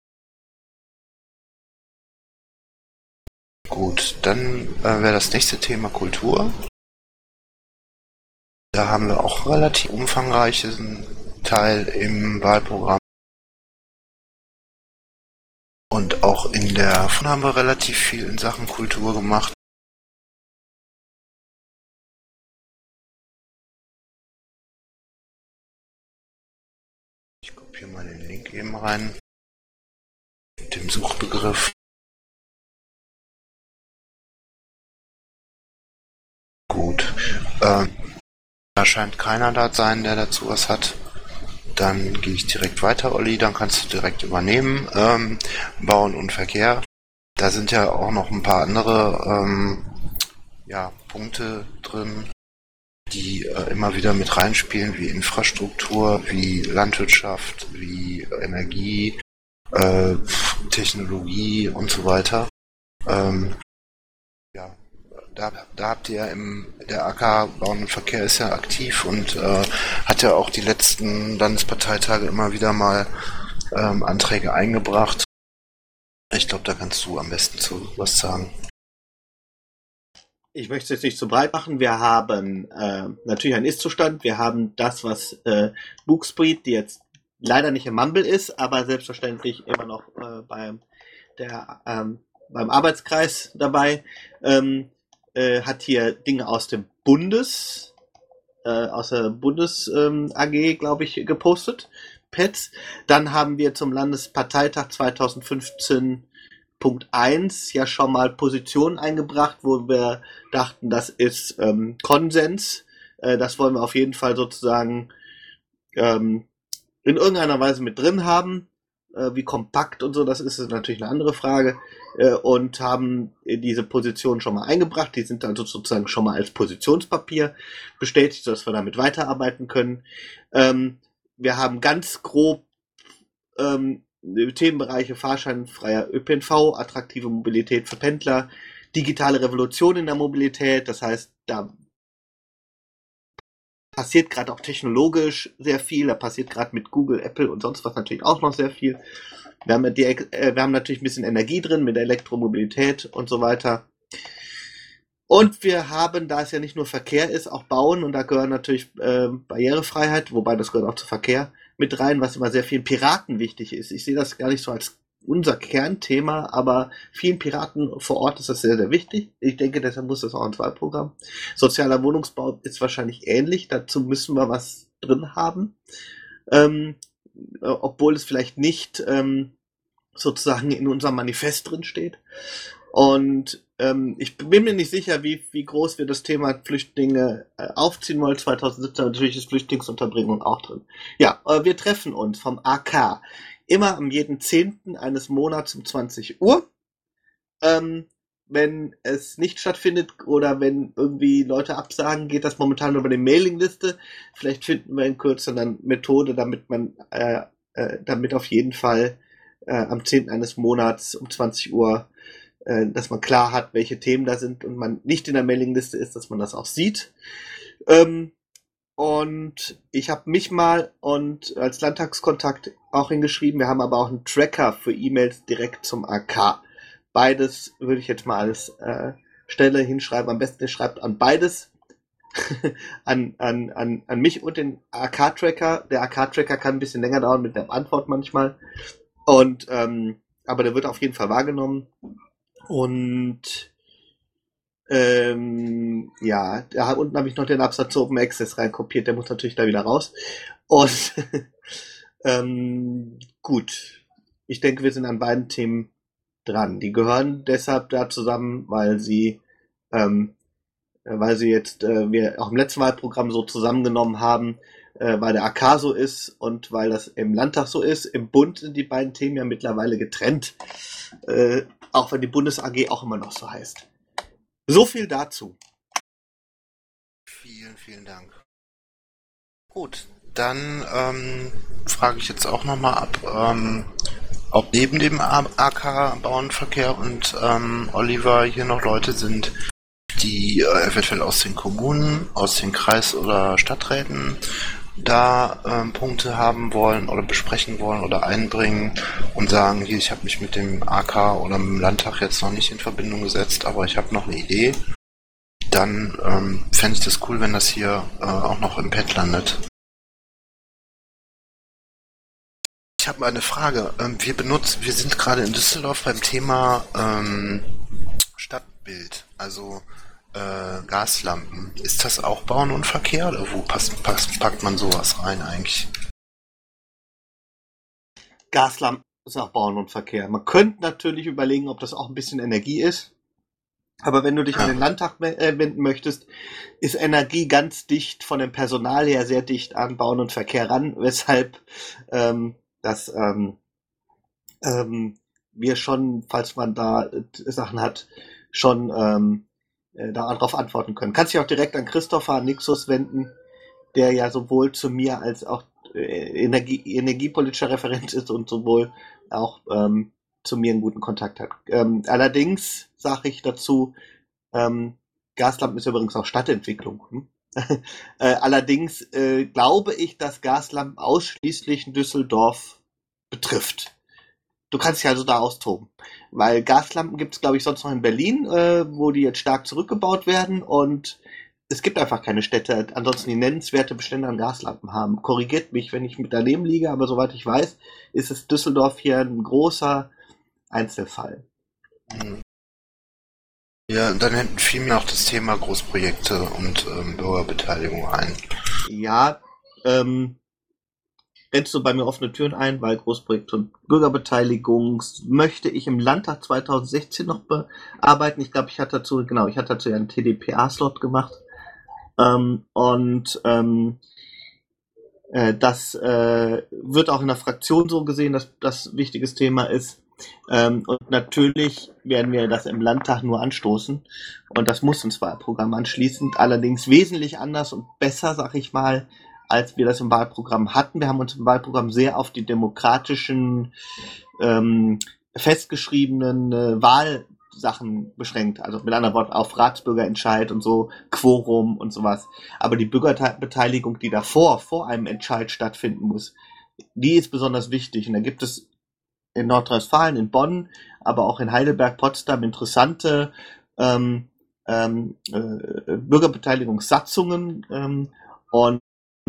Gut, dann wäre das nächste Thema Kultur. Da haben wir auch relativ umfangreichen Teil im Wahlprogramm. Und auch in der FUN haben wir relativ viel in Sachen Kultur gemacht. Ich kopiere mal den Link eben rein. Mit dem Suchbegriff. Gut. Da scheint keiner da sein, der dazu was hat. Dann gehe ich direkt weiter, Olli. Dann kannst du direkt übernehmen. Bauen und Verkehr. Da sind ja auch noch ein paar andere Punkte drin, die immer wieder mit reinspielen, wie Infrastruktur, wie Landwirtschaft, wie Energie, Technologie und so weiter. Da habt ihr der AK Bauen und Verkehr ist ja aktiv und hat ja auch die letzten Landesparteitage immer wieder mal Anträge eingebracht. Ich glaube, da kannst du am besten zu was sagen. Ich möchte es jetzt nicht zu breit machen. Wir haben natürlich einen Ist-Zustand. Wir haben das, was Bookspeed, die jetzt leider nicht im Mumble ist, aber selbstverständlich immer noch beim Arbeitskreis dabei, hat hier Dinge aus dem aus der AG, glaube ich, gepostet. Pets. Dann haben wir zum Landesparteitag 2015.1 ja schon mal Positionen eingebracht, wo wir dachten, das ist Konsens. Das wollen wir auf jeden Fall sozusagen in irgendeiner Weise mit drin haben. Wie kompakt und so, das ist natürlich eine andere Frage. Und haben diese Positionen schon mal eingebracht. Die sind dann sozusagen schon mal als Positionspapier bestätigt, sodass wir damit weiterarbeiten können. Wir haben ganz grob Themenbereiche fahrscheinfreier ÖPNV, attraktive Mobilität für Pendler, digitale Revolution in der Mobilität. Das heißt, da passiert gerade auch technologisch sehr viel. Da passiert gerade mit Google, Apple und sonst was natürlich auch noch sehr viel. Wir haben natürlich ein bisschen Energie drin mit der Elektromobilität und so weiter. Und wir haben, da es ja nicht nur Verkehr ist, auch Bauen, und da gehören natürlich Barrierefreiheit, wobei das gehört auch zu Verkehr mit rein, was immer sehr vielen Piraten wichtig ist. Ich sehe das gar nicht so als unser Kernthema, aber vielen Piraten vor Ort ist das sehr, sehr wichtig. Ich denke, deshalb muss das auch ins Wahlprogramm. Sozialer Wohnungsbau ist wahrscheinlich ähnlich, dazu müssen wir was drin haben. Obwohl es vielleicht nicht sozusagen in unserem Manifest drin steht. Und ich bin mir nicht sicher, wie groß wir das Thema Flüchtlinge aufziehen wollen. 2017 natürlich ist Flüchtlingsunterbringung auch drin. Ja, wir treffen uns vom AK immer am jeden 10. eines Monats um 20 Uhr. Wenn es nicht stattfindet oder wenn irgendwie Leute absagen, geht das momentan über die Mailingliste. Vielleicht finden wir in Kürze dann Methode, damit man damit auf jeden Fall am 10. eines Monats um 20 Uhr dass man klar hat, welche Themen da sind und man nicht in der Mailingliste ist, dass man das auch sieht. Und ich habe mich mal und als Landtagskontakt auch hingeschrieben. Wir haben aber auch einen Tracker für E-Mails direkt zum AK. Beides würde ich jetzt mal als Stelle hinschreiben. Am besten ihr schreibt an beides. an mich und den AK-Tracker. Der AK-Tracker kann ein bisschen länger dauern mit der Antwort manchmal. Und aber der wird auf jeden Fall wahrgenommen. Und ja, da unten habe ich noch den Absatz zu Open Access reinkopiert, der muss natürlich da wieder raus. Und gut, ich denke, wir sind an beiden Themen dran. Die gehören deshalb da zusammen, weil sie jetzt wir auch im letzten Wahlprogramm so zusammengenommen haben, weil der AK so ist und weil das im Landtag so ist. Im Bund sind die beiden Themen ja mittlerweile getrennt, auch wenn die Bundes-AG auch immer noch so heißt. So viel dazu. Vielen, vielen Dank. Gut, dann frage ich jetzt auch nochmal ab, ob neben dem AK Bauernverkehr und Oliver hier noch Leute sind, die eventuell aus den Kommunen, aus den Kreis- oder Stadträten da Punkte haben wollen oder besprechen wollen oder einbringen und sagen, hier, ich habe mich mit dem AK oder mit dem Landtag jetzt noch nicht in Verbindung gesetzt, aber ich habe noch eine Idee, dann fände ich das cool, wenn das hier auch noch im Pad landet. Ich habe mal eine Frage. Wir sind gerade in Düsseldorf beim Thema Stadtbild, also Gaslampen. Ist das auch Bauen und Verkehr oder wo packt man sowas rein eigentlich? Gaslampen ist auch Bauen und Verkehr. Man könnte natürlich überlegen, ob das auch ein bisschen Energie ist. Aber wenn du dich an den Landtag wenden möchtest, ist Energie ganz dicht von dem Personal her sehr dicht an Bauen und Verkehr ran, weshalb wir schon, falls man da Sachen hat, schon darauf antworten können. Kannst dich auch direkt an Christopher Nixus wenden, der ja sowohl zu mir als auch energiepolitischer Referent ist und sowohl auch zu mir einen guten Kontakt hat. Allerdings sage ich dazu, Gaslampen ist übrigens auch Stadtentwicklung. Allerdings glaube ich, dass Gaslampen ausschließlich Düsseldorf betrifft. Du kannst dich also da austoben. Weil Gaslampen gibt es, glaube ich, sonst noch in Berlin, wo die jetzt stark zurückgebaut werden, und es gibt einfach keine Städte, ansonsten die nennenswerte Bestände an Gaslampen haben. Korrigiert mich, wenn ich mit daneben liege, aber soweit ich weiß, ist es Düsseldorf hier ein großer Einzelfall. Ja, dann fiel mir auch das Thema Großprojekte und Bürgerbeteiligung ein. Ja, rennst du bei mir offene Türen ein, weil Großprojekte und Bürgerbeteiligung möchte ich im Landtag 2016 noch bearbeiten. Ich glaube, ich hatte dazu ja einen TDPA-Slot gemacht. Das wird auch in der Fraktion so gesehen, dass das ein wichtiges Thema ist. Und natürlich werden wir das im Landtag nur anstoßen. Und das muss ins Wahlprogramm anschließend. Allerdings wesentlich anders und besser, sag ich mal, als wir das im Wahlprogramm hatten. Wir haben uns im Wahlprogramm sehr auf die demokratischen, festgeschriebenen Wahlsachen beschränkt. Also mit anderen Worten auf Ratsbürgerentscheid und so, Quorum und sowas. Aber die Bürgerbeteiligung, die davor, vor einem Entscheid stattfinden muss, die ist besonders wichtig. Und da gibt es in Nordrhein-Westfalen, in Bonn, aber auch in Heidelberg, Potsdam interessante Bürgerbeteiligungssatzungen und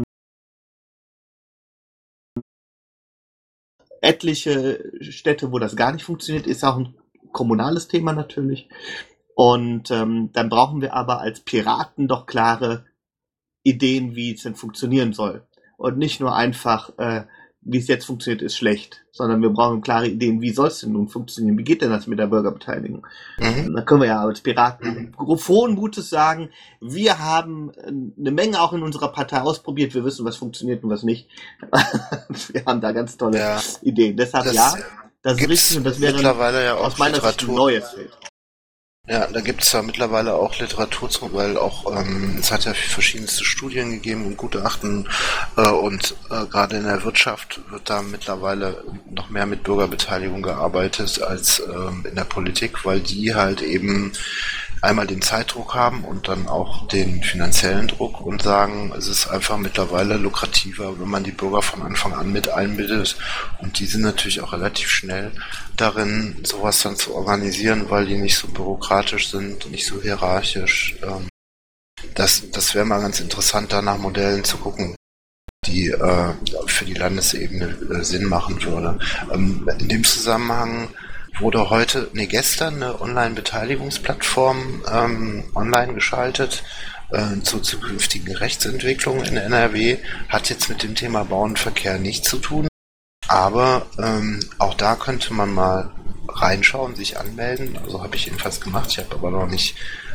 etliche Städte, wo das gar nicht funktioniert, ist auch ein kommunales Thema natürlich. Und dann brauchen wir aber als Piraten doch klare Ideen, wie es denn funktionieren soll. Und nicht nur einfach, wie es jetzt funktioniert, ist schlecht, sondern wir brauchen klare Ideen, wie soll es denn nun funktionieren? Wie geht denn das mit der Bürgerbeteiligung? Da können wir ja als Piraten frohen Mutes sagen, wir haben eine Menge auch in unserer Partei ausprobiert, wir wissen, was funktioniert und was nicht. Wir haben da ganz tolle Ideen. Deshalb das ist richtig, und das wäre mittlerweile ja aus meiner Sicht ein neues Feld. Ja, da gibt es ja mittlerweile auch Literatur zu, weil auch es hat ja verschiedenste Studien gegeben und Gutachten und gerade in der Wirtschaft wird da mittlerweile noch mehr mit Bürgerbeteiligung gearbeitet als in der Politik, weil die halt eben einmal den Zeitdruck haben und dann auch den finanziellen Druck und sagen, es ist einfach mittlerweile lukrativer, wenn man die Bürger von Anfang an mit einbindet, und die sind natürlich auch relativ schnell darin, sowas dann zu organisieren, weil die nicht so bürokratisch sind, nicht so hierarchisch. Das wäre mal ganz interessant, da nach Modellen zu gucken, die für die Landesebene Sinn machen würde. In dem Zusammenhang wurde gestern eine Online-Beteiligungsplattform online geschaltet zur zukünftigen Rechtsentwicklung in NRW. Hat jetzt mit dem Thema Bau und Verkehr nichts zu tun, aber auch da könnte man mal reinschauen, sich anmelden. Also habe ich jedenfalls gemacht. Ich habe aber noch nicht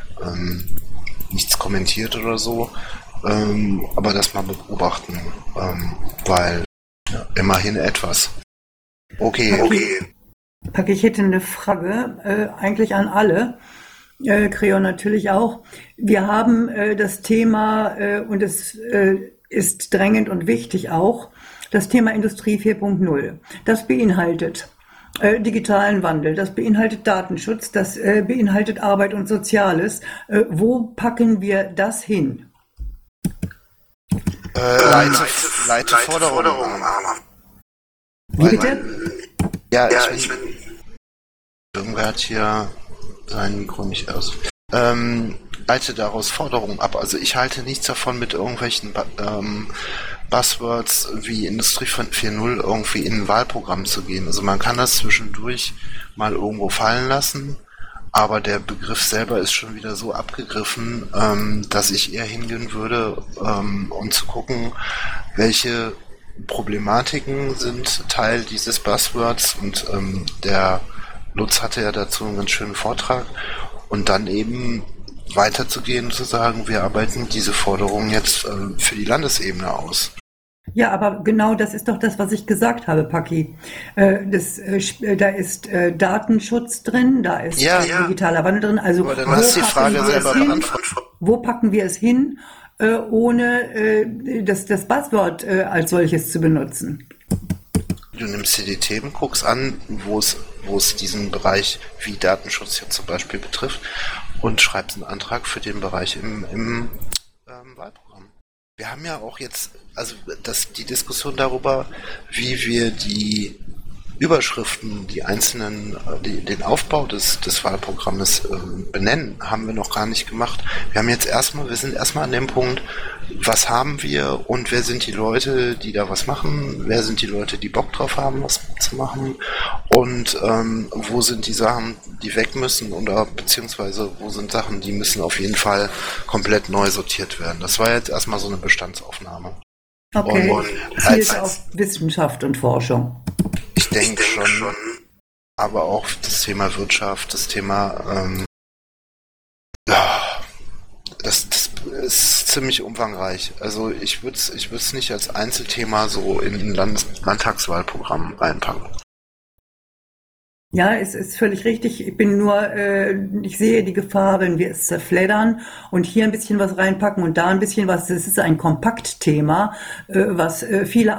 nichts kommentiert oder so. Aber das mal beobachten, weil immerhin etwas. Okay. Ich hätte eine Frage, eigentlich an alle, Creon natürlich auch. Wir haben das Thema, und es ist drängend und wichtig auch, das Thema Industrie 4.0. Das beinhaltet digitalen Wandel, das beinhaltet Datenschutz, das beinhaltet Arbeit und Soziales. Wo packen wir das hin? Leite Forderungen. Wie bitte? Irgendwer hat hier sein Mikro nicht aus. Leite daraus Forderungen ab. Also ich halte nichts davon, mit irgendwelchen Buzzwords wie Industrie 4.0 irgendwie in ein Wahlprogramm zu gehen. Also man kann das zwischendurch mal irgendwo fallen lassen, aber der Begriff selber ist schon wieder so abgegriffen, dass ich eher hingehen würde, um zu gucken, welche Problematiken sind Teil dieses Buzzwords und der Lutz hatte ja dazu einen ganz schönen Vortrag und dann eben weiterzugehen und zu sagen, wir arbeiten diese Forderungen jetzt für die Landesebene aus. Ja, aber genau das ist doch das, was ich gesagt habe, Paki. Da ist Datenschutz drin, da ist digitaler Wandel drin. Also aber dann hast du die Frage selber beantwortet. Wo packen wir es hin, ohne das Buzzword als solches zu benutzen? Du nimmst dir die Themen, guckst an, wo es diesen Bereich wie Datenschutz jetzt zum Beispiel betrifft und schreibst einen Antrag für den Bereich im Wahlprogramm. Wir haben ja auch jetzt, also die Diskussion darüber, wie wir die Überschriften, die einzelnen, den Aufbau des Wahlprogrammes benennen, haben wir noch gar nicht gemacht. Wir sind erstmal an dem Punkt, was haben wir und wer sind die Leute, die da was machen, wer sind die Leute, die Bock drauf haben, was zu machen und wo sind die Sachen, die weg müssen oder beziehungsweise wo sind Sachen, die müssen auf jeden Fall komplett neu sortiert werden. Das war jetzt erstmal so eine Bestandsaufnahme. Okay, zielt auf Wissenschaft und Forschung. Ich denke schon, aber auch das Thema Wirtschaft, das Thema, das ist ziemlich umfangreich. Also ich würde es nicht als Einzelthema so in ein Landtagswahlprogramm reinpacken. Ja, es ist völlig richtig. Ich sehe die Gefahr, wenn wir es zerfleddern und hier ein bisschen was reinpacken und da ein bisschen was. Das ist ein Kompaktthema, was viele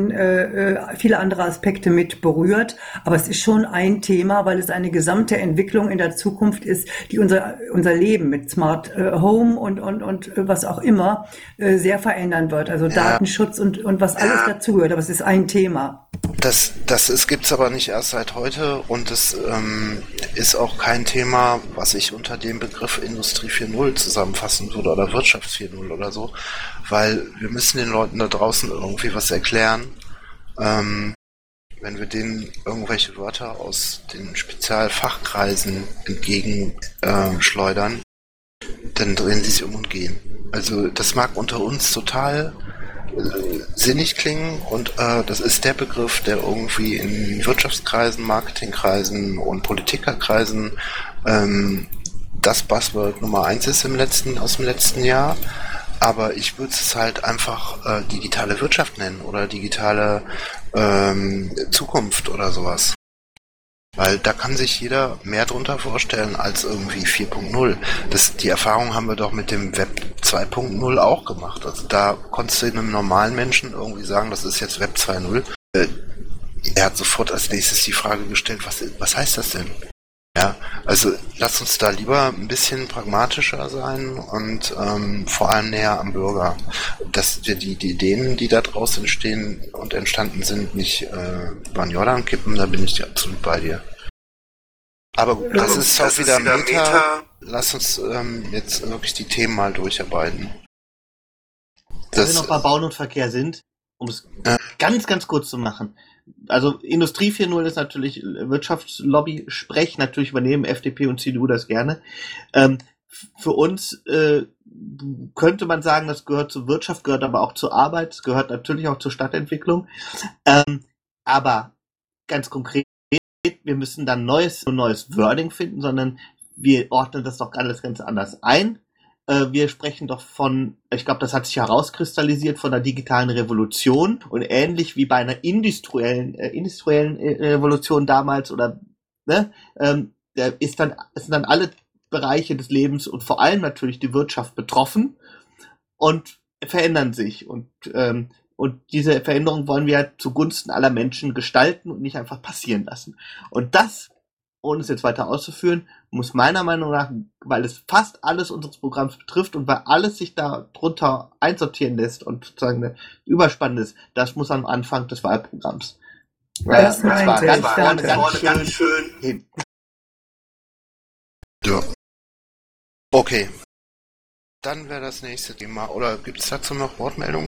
andere Aspekte mit berührt. Aber es ist schon ein Thema, weil es eine gesamte Entwicklung in der Zukunft ist, die unser Leben mit Smart Home und was auch immer sehr verändern wird. Also Datenschutz und was alles dazugehört. Aber es ist ein Thema. Das gibt's aber nicht erst seit heute und es ist auch kein Thema, was ich unter dem Begriff Industrie 4.0 zusammenfassen würde oder Wirtschaft 4.0 oder so, weil wir müssen den Leuten da draußen irgendwie was erklären. Wenn wir denen irgendwelche Wörter aus den Spezialfachkreisen entgegenschleudern, dann drehen sie sich um und gehen. Also das mag unter uns total sinnig klingen und das ist der Begriff, der irgendwie in Wirtschaftskreisen, Marketingkreisen und Politikerkreisen das Buzzword Nummer 1 ist aus dem letzten Jahr, aber ich würde es halt einfach digitale Wirtschaft nennen oder digitale Zukunft oder sowas. Weil da kann sich jeder mehr drunter vorstellen als irgendwie 4.0. Die Erfahrung haben wir doch mit dem Web 2.0 auch gemacht. Also da konntest du einem normalen Menschen irgendwie sagen, das ist jetzt Web 2.0. Er hat sofort als nächstes die Frage gestellt, was heißt das denn? Ja, also lass uns da lieber ein bisschen pragmatischer sein und vor allem näher am Bürger. Dass wir die Ideen, die da draußen entstehen und entstanden sind, nicht über den Jordan kippen, da bin ich absolut bei dir. Aber gut, das ist auch wieder Meta. Lass uns jetzt wirklich die Themen mal durcharbeiten. Da wir noch bei Bauen und Verkehr sind, um es ganz, ganz kurz zu machen. Also Industrie 4.0 ist natürlich Wirtschaftslobby-Sprech, natürlich übernehmen FDP und CDU das gerne. Für uns könnte man sagen, das gehört zur Wirtschaft, gehört aber auch zur Arbeit, es gehört natürlich auch zur Stadtentwicklung. Aber ganz konkret, wir müssen dann neues Wording finden, sondern wir ordnen das doch alles ganz anders ein. Wir sprechen doch von, ich glaube, das hat sich herauskristallisiert, von der digitalen Revolution und ähnlich wie bei einer industriellen Revolution damals oder sind dann alle Bereiche des Lebens und vor allem natürlich die Wirtschaft betroffen und verändern sich und diese Veränderung wollen wir zugunsten aller Menschen gestalten und nicht einfach passieren lassen. Und das, ohne es jetzt weiter auszuführen, muss meiner Meinung nach, weil es fast alles unseres Programms betrifft und weil alles sich darunter einsortieren lässt und sozusagen überspannend ist, das muss am Anfang des Wahlprogramms. Das meinte ich, ganz schön hin. Ja. Okay. Dann wäre das nächste Thema. Oder gibt es dazu noch Wortmeldungen?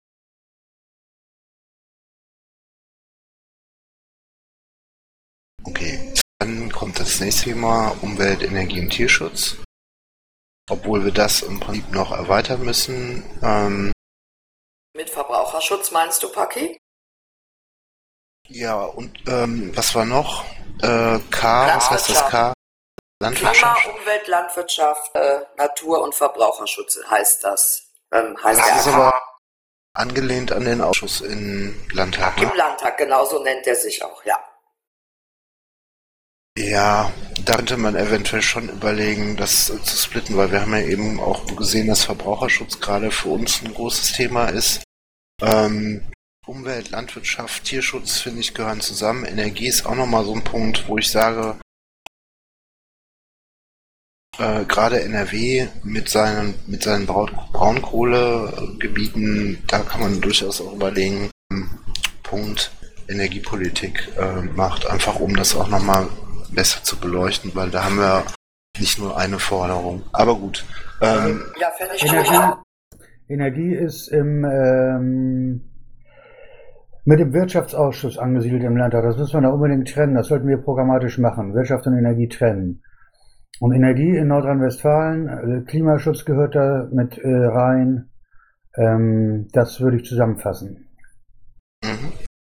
Okay. Dann kommt das nächste Thema Umwelt, Energie und Tierschutz. Obwohl wir das im Prinzip noch erweitern müssen. Mit Verbraucherschutz meinst du, Paki? Ja, und was war noch? K, was heißt das K? Landwirtschaft. Klima, Umwelt, Landwirtschaft, Natur- und Verbraucherschutz heißt das. Heißt Das der ist AK. aber angelehnt an den Ausschuss im Landtag. Im Landtag, genauso nennt er sich auch, ja. Ja, da könnte man eventuell schon überlegen, das zu splitten, weil wir haben ja eben auch gesehen, dass Verbraucherschutz gerade für uns ein großes Thema ist. Umwelt, Landwirtschaft, Tierschutz, finde ich, gehören zusammen. Energie ist auch nochmal so ein Punkt, wo ich sage, gerade NRW mit seinen Braunkohlegebieten, da kann man durchaus auch überlegen, Punkt Energiepolitik macht, einfach um das auch nochmal besser zu beleuchten, weil da haben wir nicht nur eine Forderung. Aber gut. Ja, fände ich gut. Energie ist mit dem Wirtschaftsausschuss angesiedelt im Landtag. Das müssen wir da unbedingt trennen. Das sollten wir programmatisch machen. Wirtschaft und Energie trennen. Und Energie in Nordrhein-Westfalen, Klimaschutz gehört da mit rein. Das würde ich zusammenfassen. Mhm.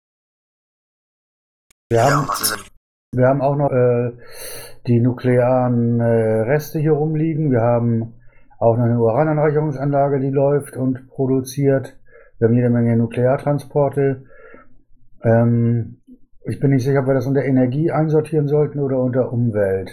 Wir haben auch noch die nuklearen Reste hier rumliegen. Wir haben auch noch eine Urananreicherungsanlage, die läuft und produziert. Wir haben jede Menge Nukleartransporte. Ich bin nicht sicher, ob wir das unter Energie einsortieren sollten oder unter Umwelt.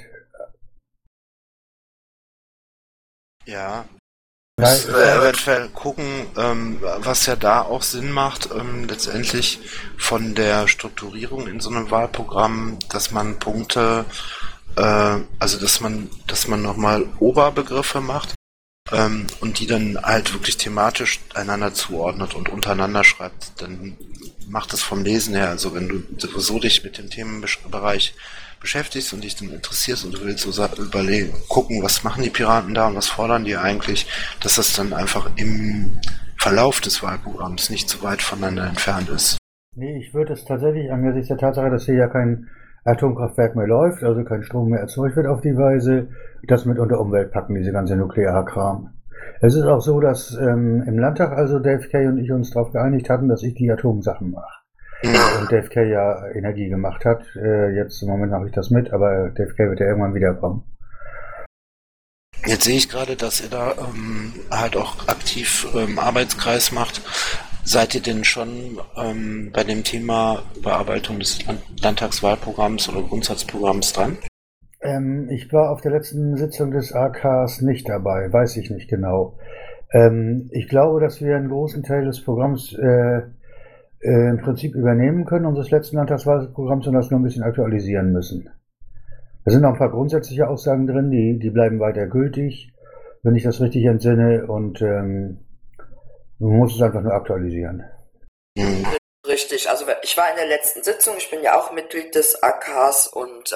Ja. Müssen wir eventuell gucken, was ja da auch Sinn macht, letztendlich von der Strukturierung in so einem Wahlprogramm, dass man Punkte, also dass man nochmal Oberbegriffe macht, und die dann halt wirklich thematisch einander zuordnet und untereinander schreibt, dann macht es vom Lesen her, also wenn du sowieso dich mit dem Themenbereich beschäftigst und dich dann interessierst und du willst so überlegen, gucken, was machen die Piraten da und was fordern die eigentlich, dass das dann einfach im Verlauf des Wahlprogramms nicht zu weit voneinander entfernt ist. Nee, ich würde es tatsächlich angesichts der Tatsache, dass hier ja kein Atomkraftwerk mehr läuft, also kein Strom mehr erzeugt wird auf die Weise, das mit unter Umwelt packen, diese ganze Nuklearkram. Es ist auch so, dass im Landtag also Dave Kay und ich uns darauf geeinigt hatten, dass ich die Atomsachen mache. Und Dave Kay ja Energie gemacht hat. Jetzt im Moment mache ich das mit, aber Dave Kay wird ja irgendwann wiederkommen. Jetzt sehe ich gerade, dass ihr da halt auch aktiv Arbeitskreis macht. Seid ihr denn schon bei dem Thema Bearbeitung des Landtagswahlprogramms oder Grundsatzprogramms dran? Ich war auf der letzten Sitzung des AKs nicht dabei, weiß ich nicht genau. Ich glaube, dass wir einen großen Teil des Programms im Prinzip übernehmen können, unseres letzten Landtagswahlprogramms, und das nur ein bisschen aktualisieren müssen. Da sind noch ein paar grundsätzliche Aussagen drin, die bleiben weiter gültig, wenn ich das richtig entsinne, und man muss es einfach nur aktualisieren. Richtig, also ich war in der letzten Sitzung, ich bin ja auch Mitglied des AKs, und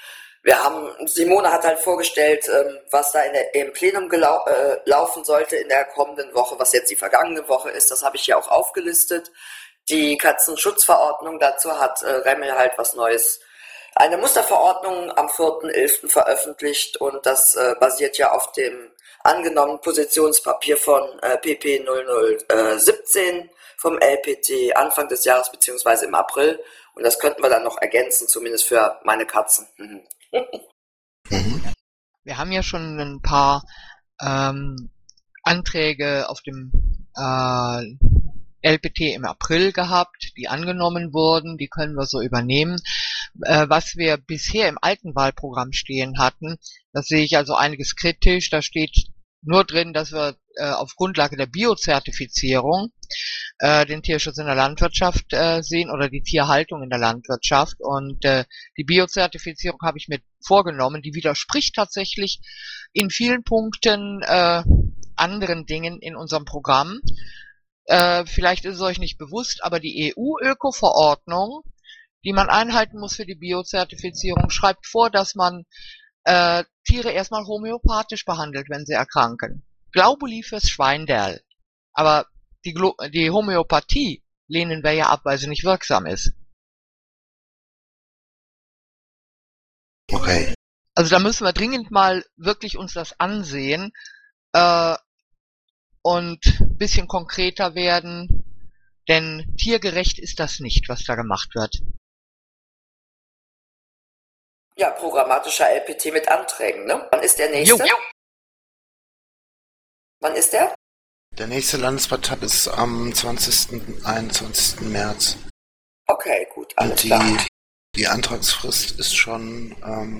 Simone hat halt vorgestellt, was da im Plenum laufen sollte in der kommenden Woche, was jetzt die vergangene Woche ist, das habe ich hier auch aufgelistet. Die Katzenschutzverordnung, dazu hat Remmel halt was Neues, eine Musterverordnung am 4.11. veröffentlicht, und das basiert ja auf dem angenommenen Positionspapier von PP 0017 vom LPT Anfang des Jahres beziehungsweise im April, und das könnten wir dann noch ergänzen, zumindest für meine Katzen. Wir haben ja schon ein paar Anträge auf dem LPT im April gehabt, die angenommen wurden, die können wir so übernehmen. Was wir bisher im alten Wahlprogramm stehen hatten, das sehe ich also einiges kritisch. Da steht nur drin, dass wir auf Grundlage der Biozertifizierung den Tierschutz in der Landwirtschaft sehen oder die Tierhaltung in der Landwirtschaft. Und die Biozertifizierung habe ich mir vorgenommen, die widerspricht tatsächlich in vielen Punkten anderen Dingen in unserem Programm. Vielleicht ist es euch nicht bewusst, aber die EU-Öko-Verordnung, die man einhalten muss für die Biozertifizierung, schreibt vor, dass man Tiere erstmal homöopathisch behandelt, wenn sie erkranken. Globuli fürs Schweinderl. Aber die Homöopathie lehnen wir ja ab, weil sie nicht wirksam ist. Okay. Also da müssen wir dringend mal wirklich uns das ansehen. und ein bisschen konkreter werden, denn tiergerecht ist das nicht, was da gemacht wird. Ja, programmatischer LPT mit Anträgen, ne? Wann ist der nächste? Jo. Wann ist der? Der nächste Landespartei ist am 20. 21. März. Okay, gut, alles Und klar. die Antragsfrist ist schon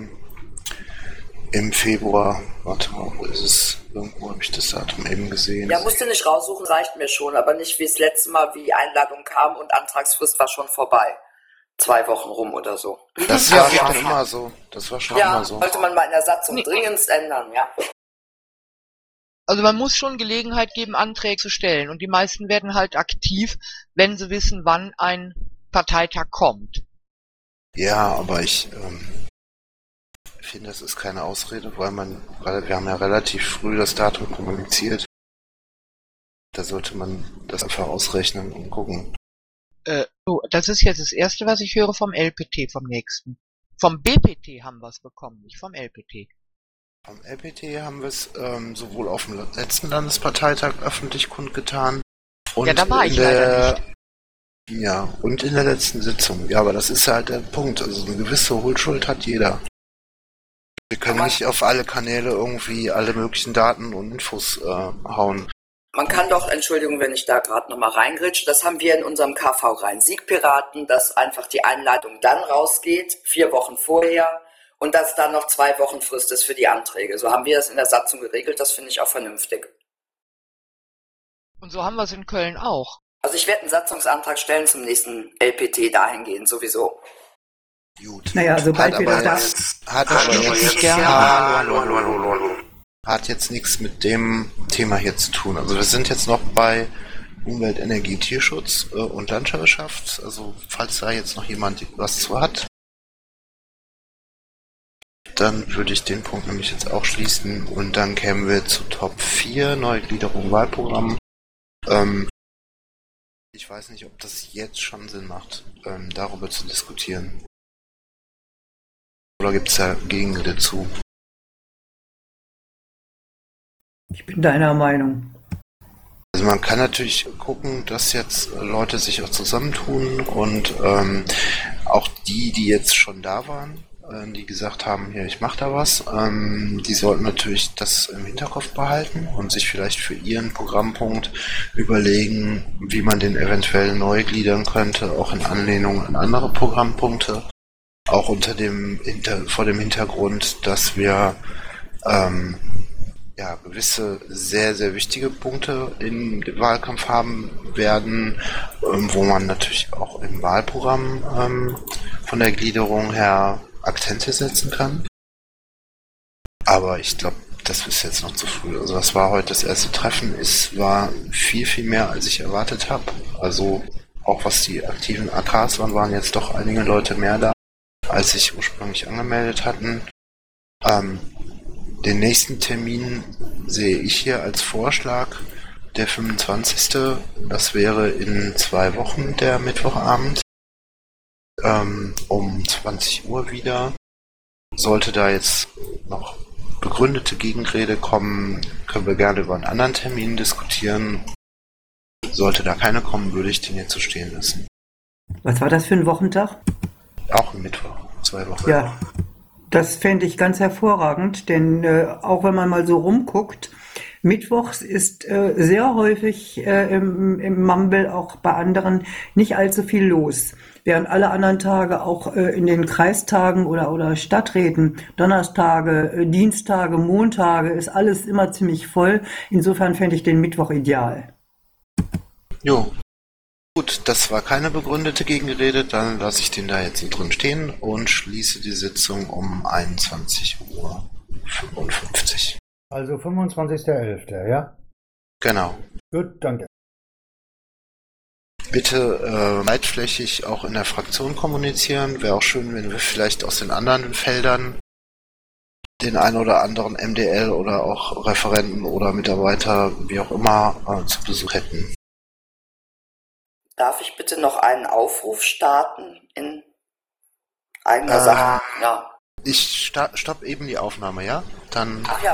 im Februar. Warte mal, wo ist es? Irgendwo habe ich das Datum eben gesehen. Ja, musst du nicht raussuchen, reicht mir schon, aber nicht wie das letzte Mal, wie die Einladung kam und Antragsfrist war schon vorbei. 2 Wochen rum oder so. Das war schon immer so. Das war schon immer so. Sollte man mal in der Satzung dringendst ändern, ja. Also man muss schon Gelegenheit geben, Anträge zu stellen. Und die meisten werden halt aktiv, wenn sie wissen, wann ein Parteitag kommt. Ja, aber ich finde, das ist keine Ausrede, weil wir haben ja relativ früh das Datum kommuniziert. Da sollte man das einfach ausrechnen und gucken. Das ist jetzt das Erste, was ich höre vom LPT, vom nächsten. Vom BPT haben wir es bekommen, nicht vom LPT. Vom LPT haben wir es sowohl auf dem letzten Landesparteitag öffentlich kundgetan und ja, da war ich leider nicht. Ja, und in der letzten Sitzung. Ja, aber das ist halt der Punkt. Also eine gewisse Hohlschuld hat jeder. Wir können nicht auf alle Kanäle irgendwie alle möglichen Daten und Infos hauen. Man kann doch, Entschuldigung, wenn ich da gerade nochmal reingrätsche, das haben wir in unserem KV Rhein-Sieg-Piraten, dass einfach die Einleitung dann rausgeht, 4 Wochen vorher, und dass dann noch 2 Wochen Frist ist für die Anträge. So haben wir das in der Satzung geregelt, das finde ich auch vernünftig. Und so haben wir es in Köln auch. Also ich werde einen Satzungsantrag stellen zum nächsten LPT dahingehend sowieso. Gut. Naja, sobald wir Hat jetzt nichts mit dem Thema hier zu tun. Also wir sind jetzt noch bei Umwelt, Energie, Tierschutz und Landwirtschaft. Also falls da jetzt noch jemand was zu hat, dann würde ich den Punkt nämlich jetzt auch schließen und dann kämen wir zu Top 4, Neugliederung Wahlprogramm. Ich weiß nicht, ob das jetzt schon Sinn macht, darüber zu diskutieren. Oder gibt es da Gegenrede dazu? Ich bin deiner Meinung. Also man kann natürlich gucken, dass jetzt Leute sich auch zusammentun und auch die jetzt schon da waren, die gesagt haben, hier, ich mache da was, die sollten natürlich das im Hinterkopf behalten und sich vielleicht für ihren Programmpunkt überlegen, wie man den eventuell neu gliedern könnte, auch in Anlehnung an andere Programmpunkte. Auch vor dem Hintergrund, dass wir gewisse sehr, sehr wichtige Punkte im Wahlkampf haben werden, wo man natürlich auch im Wahlprogramm von der Gliederung her Akzente setzen kann. Aber ich glaube, das ist jetzt noch zu früh. Also das war heute das erste Treffen. Es war viel, viel mehr, als ich erwartet habe. Also auch was die aktiven AKs waren jetzt doch einige Leute mehr da, als sich ursprünglich angemeldet hatten. Den nächsten Termin sehe ich hier als Vorschlag, der 25. Das wäre in 2 Wochen, der Mittwochabend, um 20 Uhr wieder. Sollte da jetzt noch begründete Gegenrede kommen, können wir gerne über einen anderen Termin diskutieren. Sollte da keine kommen, würde ich den jetzt so stehen lassen. Was war das für ein Wochentag? Auch ein Mittwoch, 2 Wochen. Ja, das fände ich ganz hervorragend, denn auch wenn man mal so rumguckt, Mittwochs ist sehr häufig im Mumble, auch bei anderen, nicht allzu viel los. Während alle anderen Tage auch in den Kreistagen oder Stadträten, Donnerstage, Dienstage, Montage, ist alles immer ziemlich voll. Insofern fände ich den Mittwoch ideal. Jo. Gut, das war keine begründete Gegenrede, dann lasse ich den da jetzt so drin stehen und schließe die Sitzung um 21:55 Uhr. Also 25.11., ja? Genau. Gut, danke. Bitte weitflächig auch in der Fraktion kommunizieren. Wäre auch schön, wenn wir vielleicht aus den anderen Feldern den ein oder anderen MDL oder auch Referenten oder Mitarbeiter, wie auch immer, zu Besuch hätten. Darf ich bitte noch einen Aufruf starten in eigener Sache? Ja. Ich stopp eben die Aufnahme, ja? Dann. Ach ja,